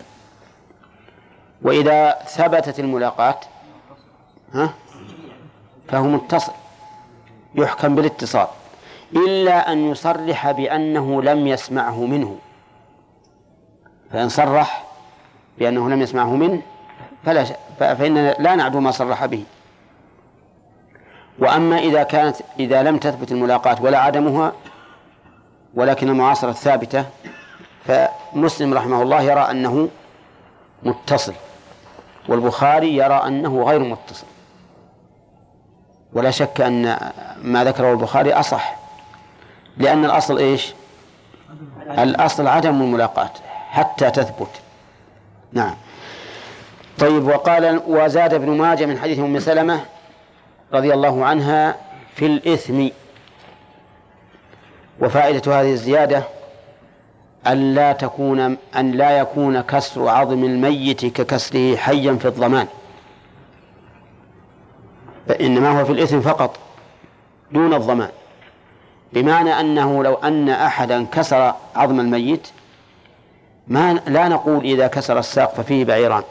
وإذا ثبتت الملاقاة ها فهو متصل يحكم بالاتصال، إلا أن يصرح بأنه لم يسمعه منه. فإن صرح بأنه لم يسمعه منه فلا ش... فإننا لا نعدو ما صرح به. وأما إذا كانت إذا لم تثبت الملاقاة ولا عدمها ولكن المعاصرة ثابتة فمسلم رحمه الله يرى أنه متصل، والبخاري يرى أنه غير متصل. ولا شك أن ما ذكره البخاري أصح، لأن الأصل إيش؟ الأصل عدم الملاقاة حتى تثبت. نعم. طيب. وقال وزاد ابن ماجه من حديث أم سلمة رضي الله عنها في الإثم. وفائدة هذه الزيادة أن لا تكون أن لا يكون كسر عظم الميت ككسره حيا في الضمان، إنما هو في الإثم فقط دون الضمان، بمعنى أنه لو أن أحدا كسر عظم الميت ما لا نقول إذا كسر الساق ففيه بعيران،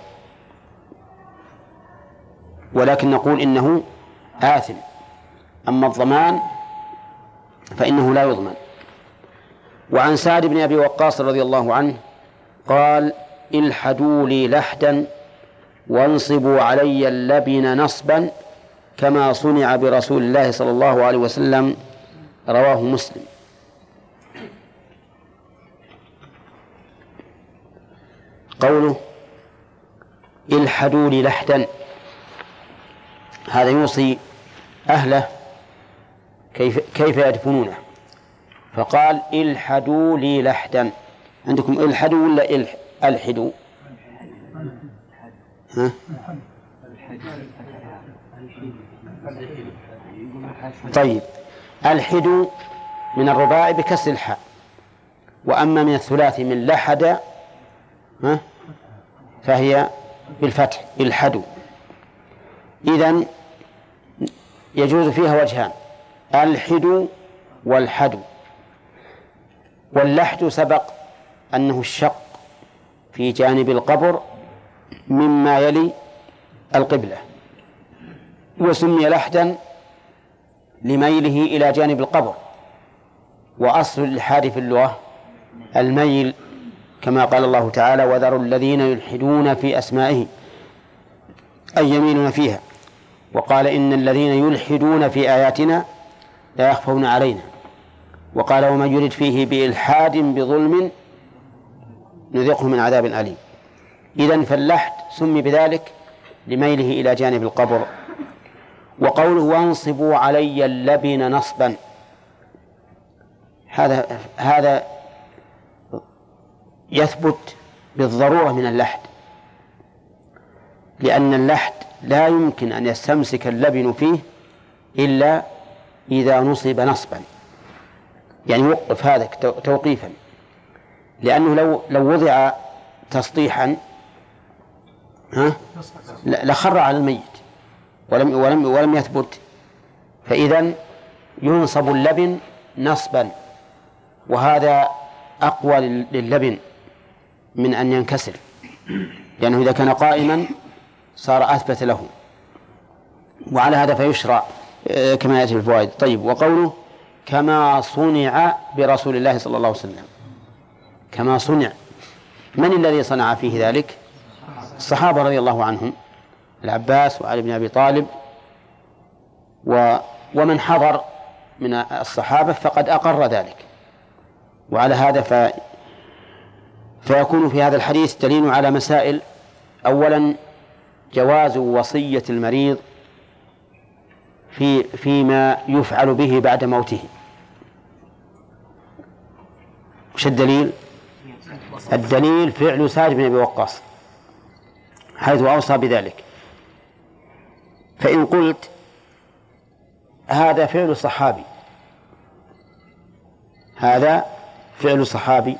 ولكن نقول إنه آثم. أما الضمان فإنه لا يضمن. وعن سعد بن أبي وقاص رضي الله عنه قال: الحدوا لي لحدا وانصبوا علي اللبن نصبا كما صنع برسول الله صلى الله عليه وسلم. رواه مسلم. قوله الحدوا لي لحدا هذا يوصي أهله كيف كيف يدفنونه، فقال الحدوا لي لحدا. عندكم الحدوا ولا الح الحدوا؟ ها؟ طيب. الحدوا من الرباعي بكسر الحاء، وأما من الثلاثي من لحد ها فهي بالفتح الحدوا. إذن يجوز فيها وجهان: الحدو والحدو. واللحد سبق أنه الشق في جانب القبر مما يلي القبلة، وسمي لحدا لميله إلى جانب القبر. وأصل الإلحاد في اللغة الميل كما قال الله تعالى: وذروا الذين يلحدون في أسمائه أي يميلون فيها. وقال: إن الذين يلحدون في آياتنا لا يخفون علينا. وقال: ومن يرد فيه بإلحاد بظلم نذقه من عذاب أليم. إذن فاللحد سمي بذلك لميله إلى جانب القبر. وقوله: وانصبوا علي اللبن نصبا، هذا هذا يثبت بالضرورة من اللحد، لأن اللحد لا يمكن أن يستمسك اللبن فيه إلا إذا نصب نصبا، يعني وقف هذا توقيفا، لأنه لو لو وضع تسطيحا ها لخر على الميت ولم ولم ولم يثبت. فإذا ينصب اللبن نصبا، وهذا أقوى لللبن من أن ينكسر، لأنه إذا كان قائما صار أثبت له. وعلى هذا فيشرع كما يأتي في الفوائد. طيب، وقوله: كما صنع برسول الله صلى الله عليه وسلم. كما صنع، من الذي صنع فيه ذلك؟ الصحابة رضي الله عنهم، العباس وعلي بن أبي طالب و ومن حضر من الصحابة فقد أقر ذلك. وعلى هذا ف... فيكون في هذا الحديث دليل على مسائل. أولا، جواز وصية المريض في فيما يفعل به بعد موته. وش الدليل؟ الدليل فعل سعد بن أبي وقاص حيث أوصى بذلك. فإن قلت هذا فعل صحابي، هذا فعل صحابي،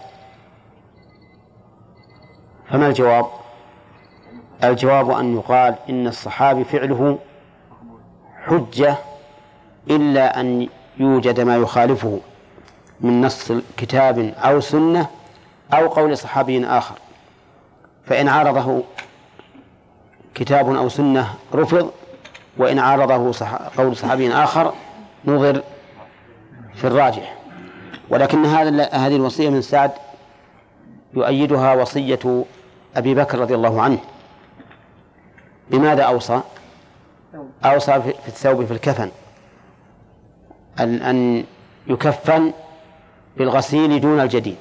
فما الجواب؟ الجواب أن يقال إن الصحابي فعله حجة إلا أن يوجد ما يخالفه من نص كتاب أو سنة أو قول صحابي آخر، فإن عارضه كتاب أو سنة رفض، وإن عارضه صح... قول صحابي آخر نظر في الراجح. ولكن هذا هذه الوصية من سعد يؤيدها وصية أبي بكر رضي الله عنه. بماذا أوصى؟ أوصى في الثوب في الكفن أن أن يكفن بالغسيل دون الجديد.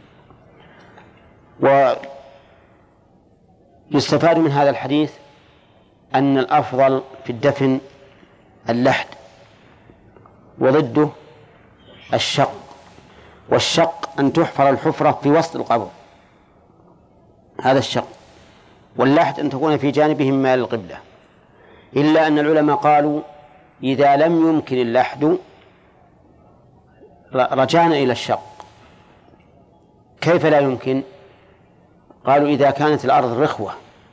ويستفاد من هذا الحديث أن الأفضل في الدفن اللحد، وضده الشق. والشق أن تحفر الحفرة في وسط القبر، هذا الشق. واللحد أن تكون في جانبه مال القبلة، إلا أن العلماء قالوا إذا لم يمكن اللحد رجعنا إلى الشق. كيف لا يمكن؟ قالوا إذا كانت الأرض رخوة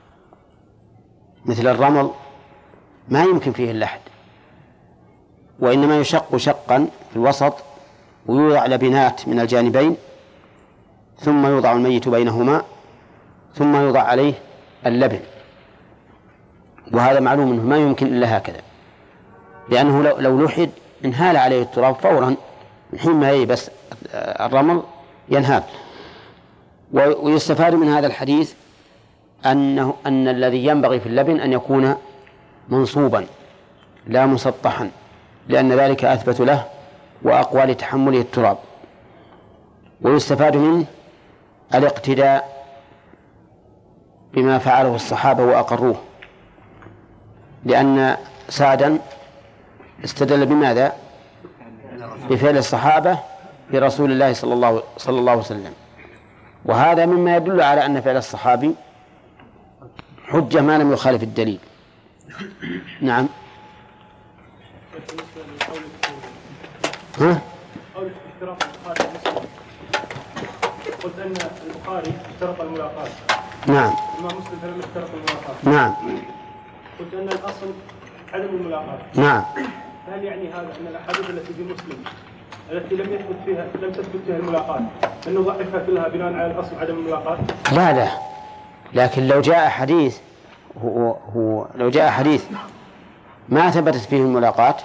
مثل الرمل ما يمكن فيه اللحد، وإنما يشق شقا في الوسط ويوضع لبنات من الجانبين، ثم يوضع الميت بينهما، ثم يوضع عليه اللبن. وهذا معلوم أنه ما يمكن إلا هكذا، لأنه لو, لو لحد انهال عليه التراب فورا من حين ما ييبس الرمل ينهال. ويستفاد من هذا الحديث أنه أن الذي ينبغي في اللبن أن يكون منصوبا لا مسطحا، لأن ذلك أثبت له وأقوى لتحمله التراب. ويستفاد منه الاقتداء بما فعله الصحابة وأقروه، لأن سعدا استدل بماذا؟ بفعل الصحابة برسول الله صلى الله صلى الله عليه وسلم. وهذا مما يدل على أن فعل الصحابي حجة ما لم يخالف الدليل. نعم. ها؟ قلت أن البخاري اشترط الملاقاة. نعم. أما مسلم فلم يشترط الملاقاة. نعم. قلت أن الأصل عدم الملاقاة. نعم. هل يعني هذا أن الأحاديث التي في مسلم التي لم يثبت فيها لم تثبت فيها الملاقاة أن نضعفها كلها بناء على الأصل عدم الملاقاة؟ لا لا، لكن لو جاء حديث هو, هو لو جاء حديث ما ثبتت فيه الملاقاة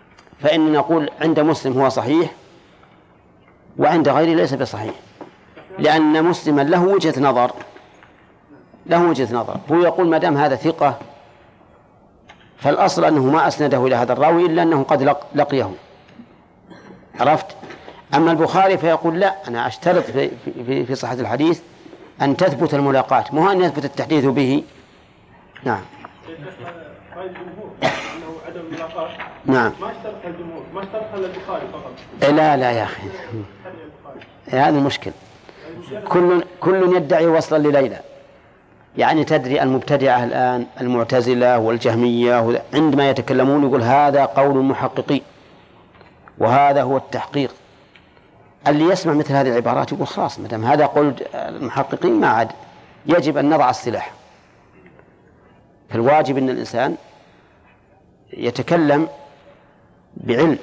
فإن نقول عند مسلم هو صحيح وعند غيره ليس بصحيح. لأن مسلما له وجهة نظر له وجهة نظر هو يقول ما دام هذا ثقة فالأصل أنه ما أسنده إلى هذا الراوي إلا أنه قد لقيه. عرفت؟ أما البخاري فيقول لا، أنا أشترط في, في, في صحة الحديث أن تثبت الملاقات، مو أن يثبت التحديث به. نعم. رأي الجمهور أنه عدم الملاقات. نعم. ما اشترطها الجمهور، ما اشترطها البخاري فقط. لا لا يا أخي، هذا المشكل. كل كل يدعي وصلا لليلى. يعني تدري المبتدعة الآن المعتزلة والجهمية عندما يتكلمون يقول هذا قول المحققين وهذا هو التحقيق. اللي يسمع مثل هذه العبارات يقول خلاص ما دام هذا قول المحققين ما عاد يجب أن نضع السلاح. فالواجب أن الإنسان يتكلم بعلم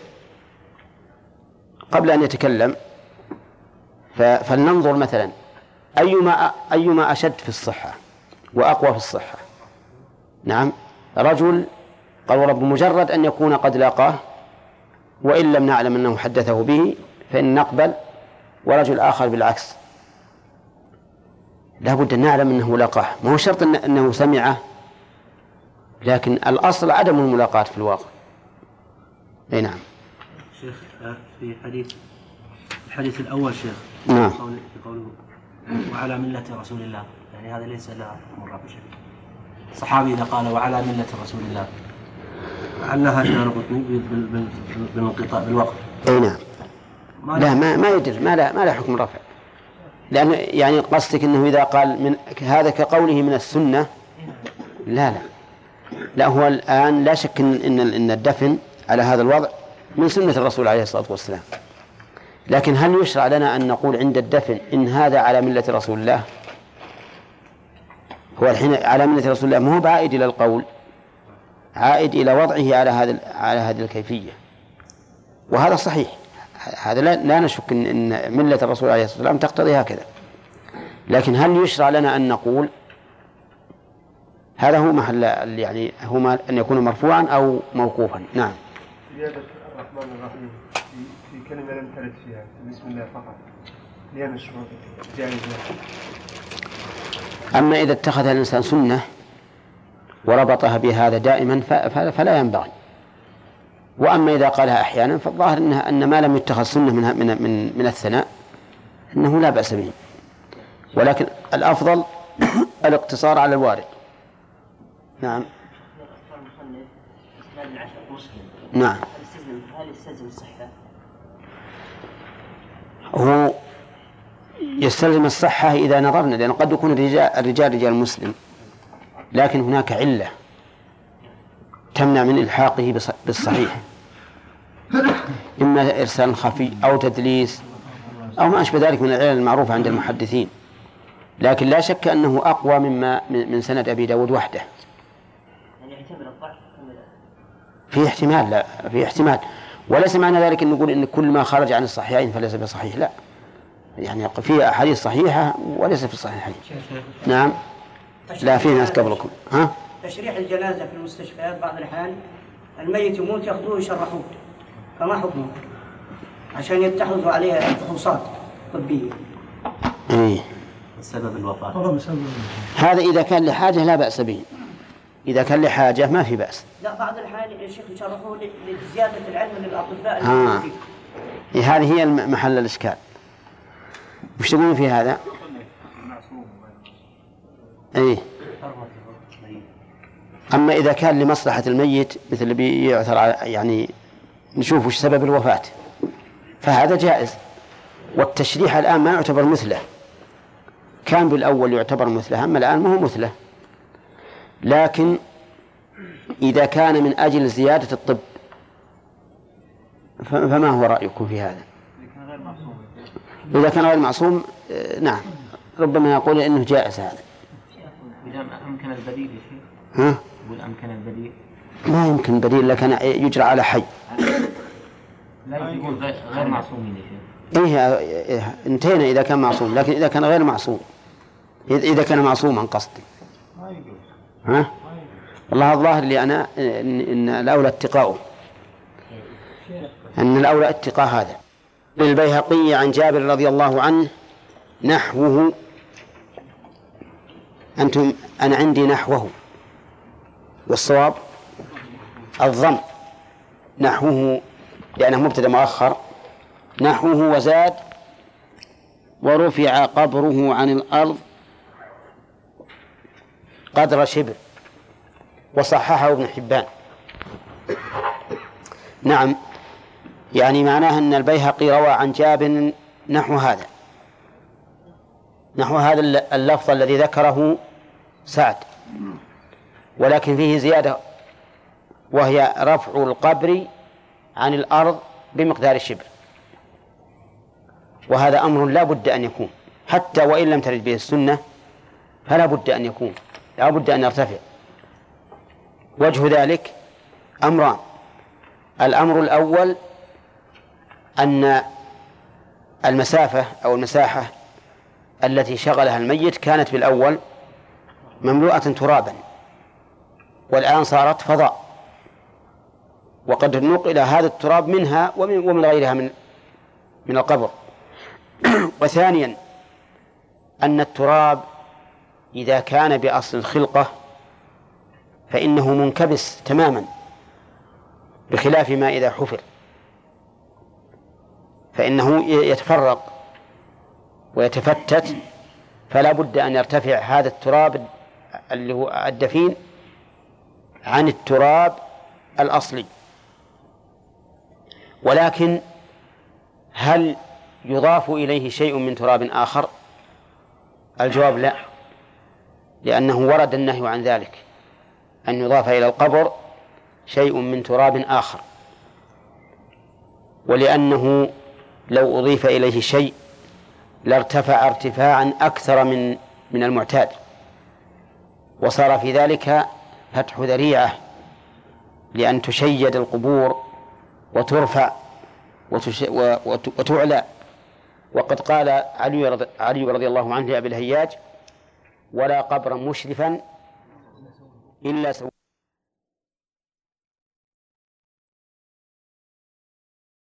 قبل أن يتكلم. فلننظر مثلا أيما أيما أشد في الصحة وأقوى في الصحة. نعم، رجل قال رب مجرد أن يكون قد لاقاه وإن لم نعلم أنه حدثه به فإن نقبل، ورجل آخر بالعكس لا بد أن نعلم أنه لاقاه، ما هو شرط أنه سمعه، لكن الأصل عدم الملاقاة في الواقع. أي نعم. شيخ في حديث الحديث الأول شيخ نعم في قوله وعلى ملة رسول الله، يعني هذا ليس لها مرة بشيء. الصحابي إذا قال وعلى ملة رسول الله علها الدارقطني بالانقطاع بالوقت. أي نعم. لا ما ما يدر ما لا ما له حكم رفع، لأن يعني قصدك أنه إذا قال من هذا كقوله من السنة. لا لا لا هو الآن لا شك إن إن الدفن على هذا الوضع من سنة الرسول عليه الصلاة والسلام، لكن هل يشرع لنا أن نقول عند الدفن إن هذا على ملة رسول الله؟ هو الحين على ملة رسول الله ما هو بعائد إلى القول، عائد إلى وضعه على هذا على هذه الكيفية، وهذا صحيح. هذا لا, لا نشك إن ملة الرسول عليه الصلاة والسلام تقتضي هكذا، لكن هل يشرع لنا أن نقول هذا هو محل يعني هو أن يكون مرفوعا أو موقوفا؟ نعم. زيادة الرحمن الرحيم في كلمة لم ترد فيها بسم الله فقط لأن الشروط جائزة. أما إذا اتخذ الإنسان سنة وربطها بهذا دائما فلا ينبغي. وأما إذا قالها أحيانا فالظاهر إنها أن ما لم يتخذ سنة من من من, من الثناء أنه لا بأس به، ولكن الأفضل الاقتصار على الوارد. نعم. نعم. هل يستلزم الصحة؟ هو يستلزم الصحة إذا نظرنا، لأن قد يكون الرجال الرجال رجال مسلم لكن هناك علة تمنع من إلحاقه بالصحيح، إما إرسال خفي أو تدليس أو ما أشبه ذلك من العلل المعروفة عند المحدثين، لكن لا شك أنه أقوى مما من سند أبي داود وحده. في احتمال، لا في احتمال، وليس معنى ذلك أن نقول إن كل ما خرج عن الصحيحين فليس بصحيح، لا، يعني في أحاديث صحيحة وليس في الصحيحين. نعم. لا في ناس قبلكم. ها؟ تشريح الجنازة في المستشفيات بعض الأحيان الميت يموت يأخذوه يشرحوه، فما حكمه عشان يتخذوا عليها فحوصات طبية؟ إيه. سبب الوفاة. هذا إذا كان لحاجة لا بأس به، إذا كان لحاجة ما في بأس. لا بعض الأحيان الشيخ يشرحوه لزيادة العلم للأطباء. آه. إيه هذه هي محل الإشكال. وش تقولون في هذا؟ إيه. أما إذا كان لمصلحة الميت مثل اللي بيعثر يعني نشوف وش سبب الوفاة فهذا جائز، والتشريح الآن ما يعتبر مثله، كان بالأول يعتبر مثله أما الآن ما هو مثله. لكن إذا كان من أجل زيادة الطب فما هو رأيكم في هذا؟ إذا كان غير معصوم نعم ربما يقول إنه جائز هذا. إذا أمكن البديل يا شيخ. ها؟ يقول أمكن البديل. ما يمكن بديل لكن يجرى على حي. لا يقول غير معصومين يا شيخ. إيه انتهينا إذا كان معصوم، لكن إذا كان غير معصوم إذا كان معصوما قصدي. ها؟ والله الظاهر لي أنا إن الأولى اتقاؤه، أن الأولى اتقاء هذا. للبيهقي عن جابر رضي الله عنه نحوه. أنتم أنا عندي نحوه، والصواب الضم، نحوه لأنه مبتدأ مؤخر، نحوه وزاد ورفع قبره عن الأرض قدر شبر، وصححه ابن حبان. نعم، يعني معناه أن البيهقي روى عن جابر نحو هذا، نحو هذا اللفظ الذي ذكره سعد، ولكن فيه زيادة وهي رفع القبر عن الأرض بمقدار الشبر، وهذا أمر لا بد أن يكون، حتى وإن لم ترد به السنة فلا بد أن يكون، لا بد أن يرتفع. وجه ذلك أمران: الأمر الأول أن المسافة أو المساحة التي شغلها الميت كانت بالأول مملوءة ترابا، والآن صارت فضاء، وقد نقل هذا التراب منها ومن غيرها من من القبر. وثانيا أن التراب إذا كان بأصل الخلقة فإنه منكبس تماما، بخلاف ما إذا حفر فإنه يتفرق ويتفتت، فلا بد أن يرتفع هذا التراب اللي هو الدفين عن التراب الأصلي. ولكن هل يضاف إليه شيء من تراب آخر؟ الجواب لا، لأنه ورد النهي عن ذلك، أن يضاف إلى القبر شيء من تراب آخر، ولأنه لو أضيف إليه شيء لارتفع ارتفاعا أكثر من من المعتاد، وصار في ذلك فتح ذريعة لأن تشيد القبور وترفع وتعلى. وقد قال علي, علي رضي الله عنه لأبي الهياج: ولا قبرا مشرفا إلا سويته.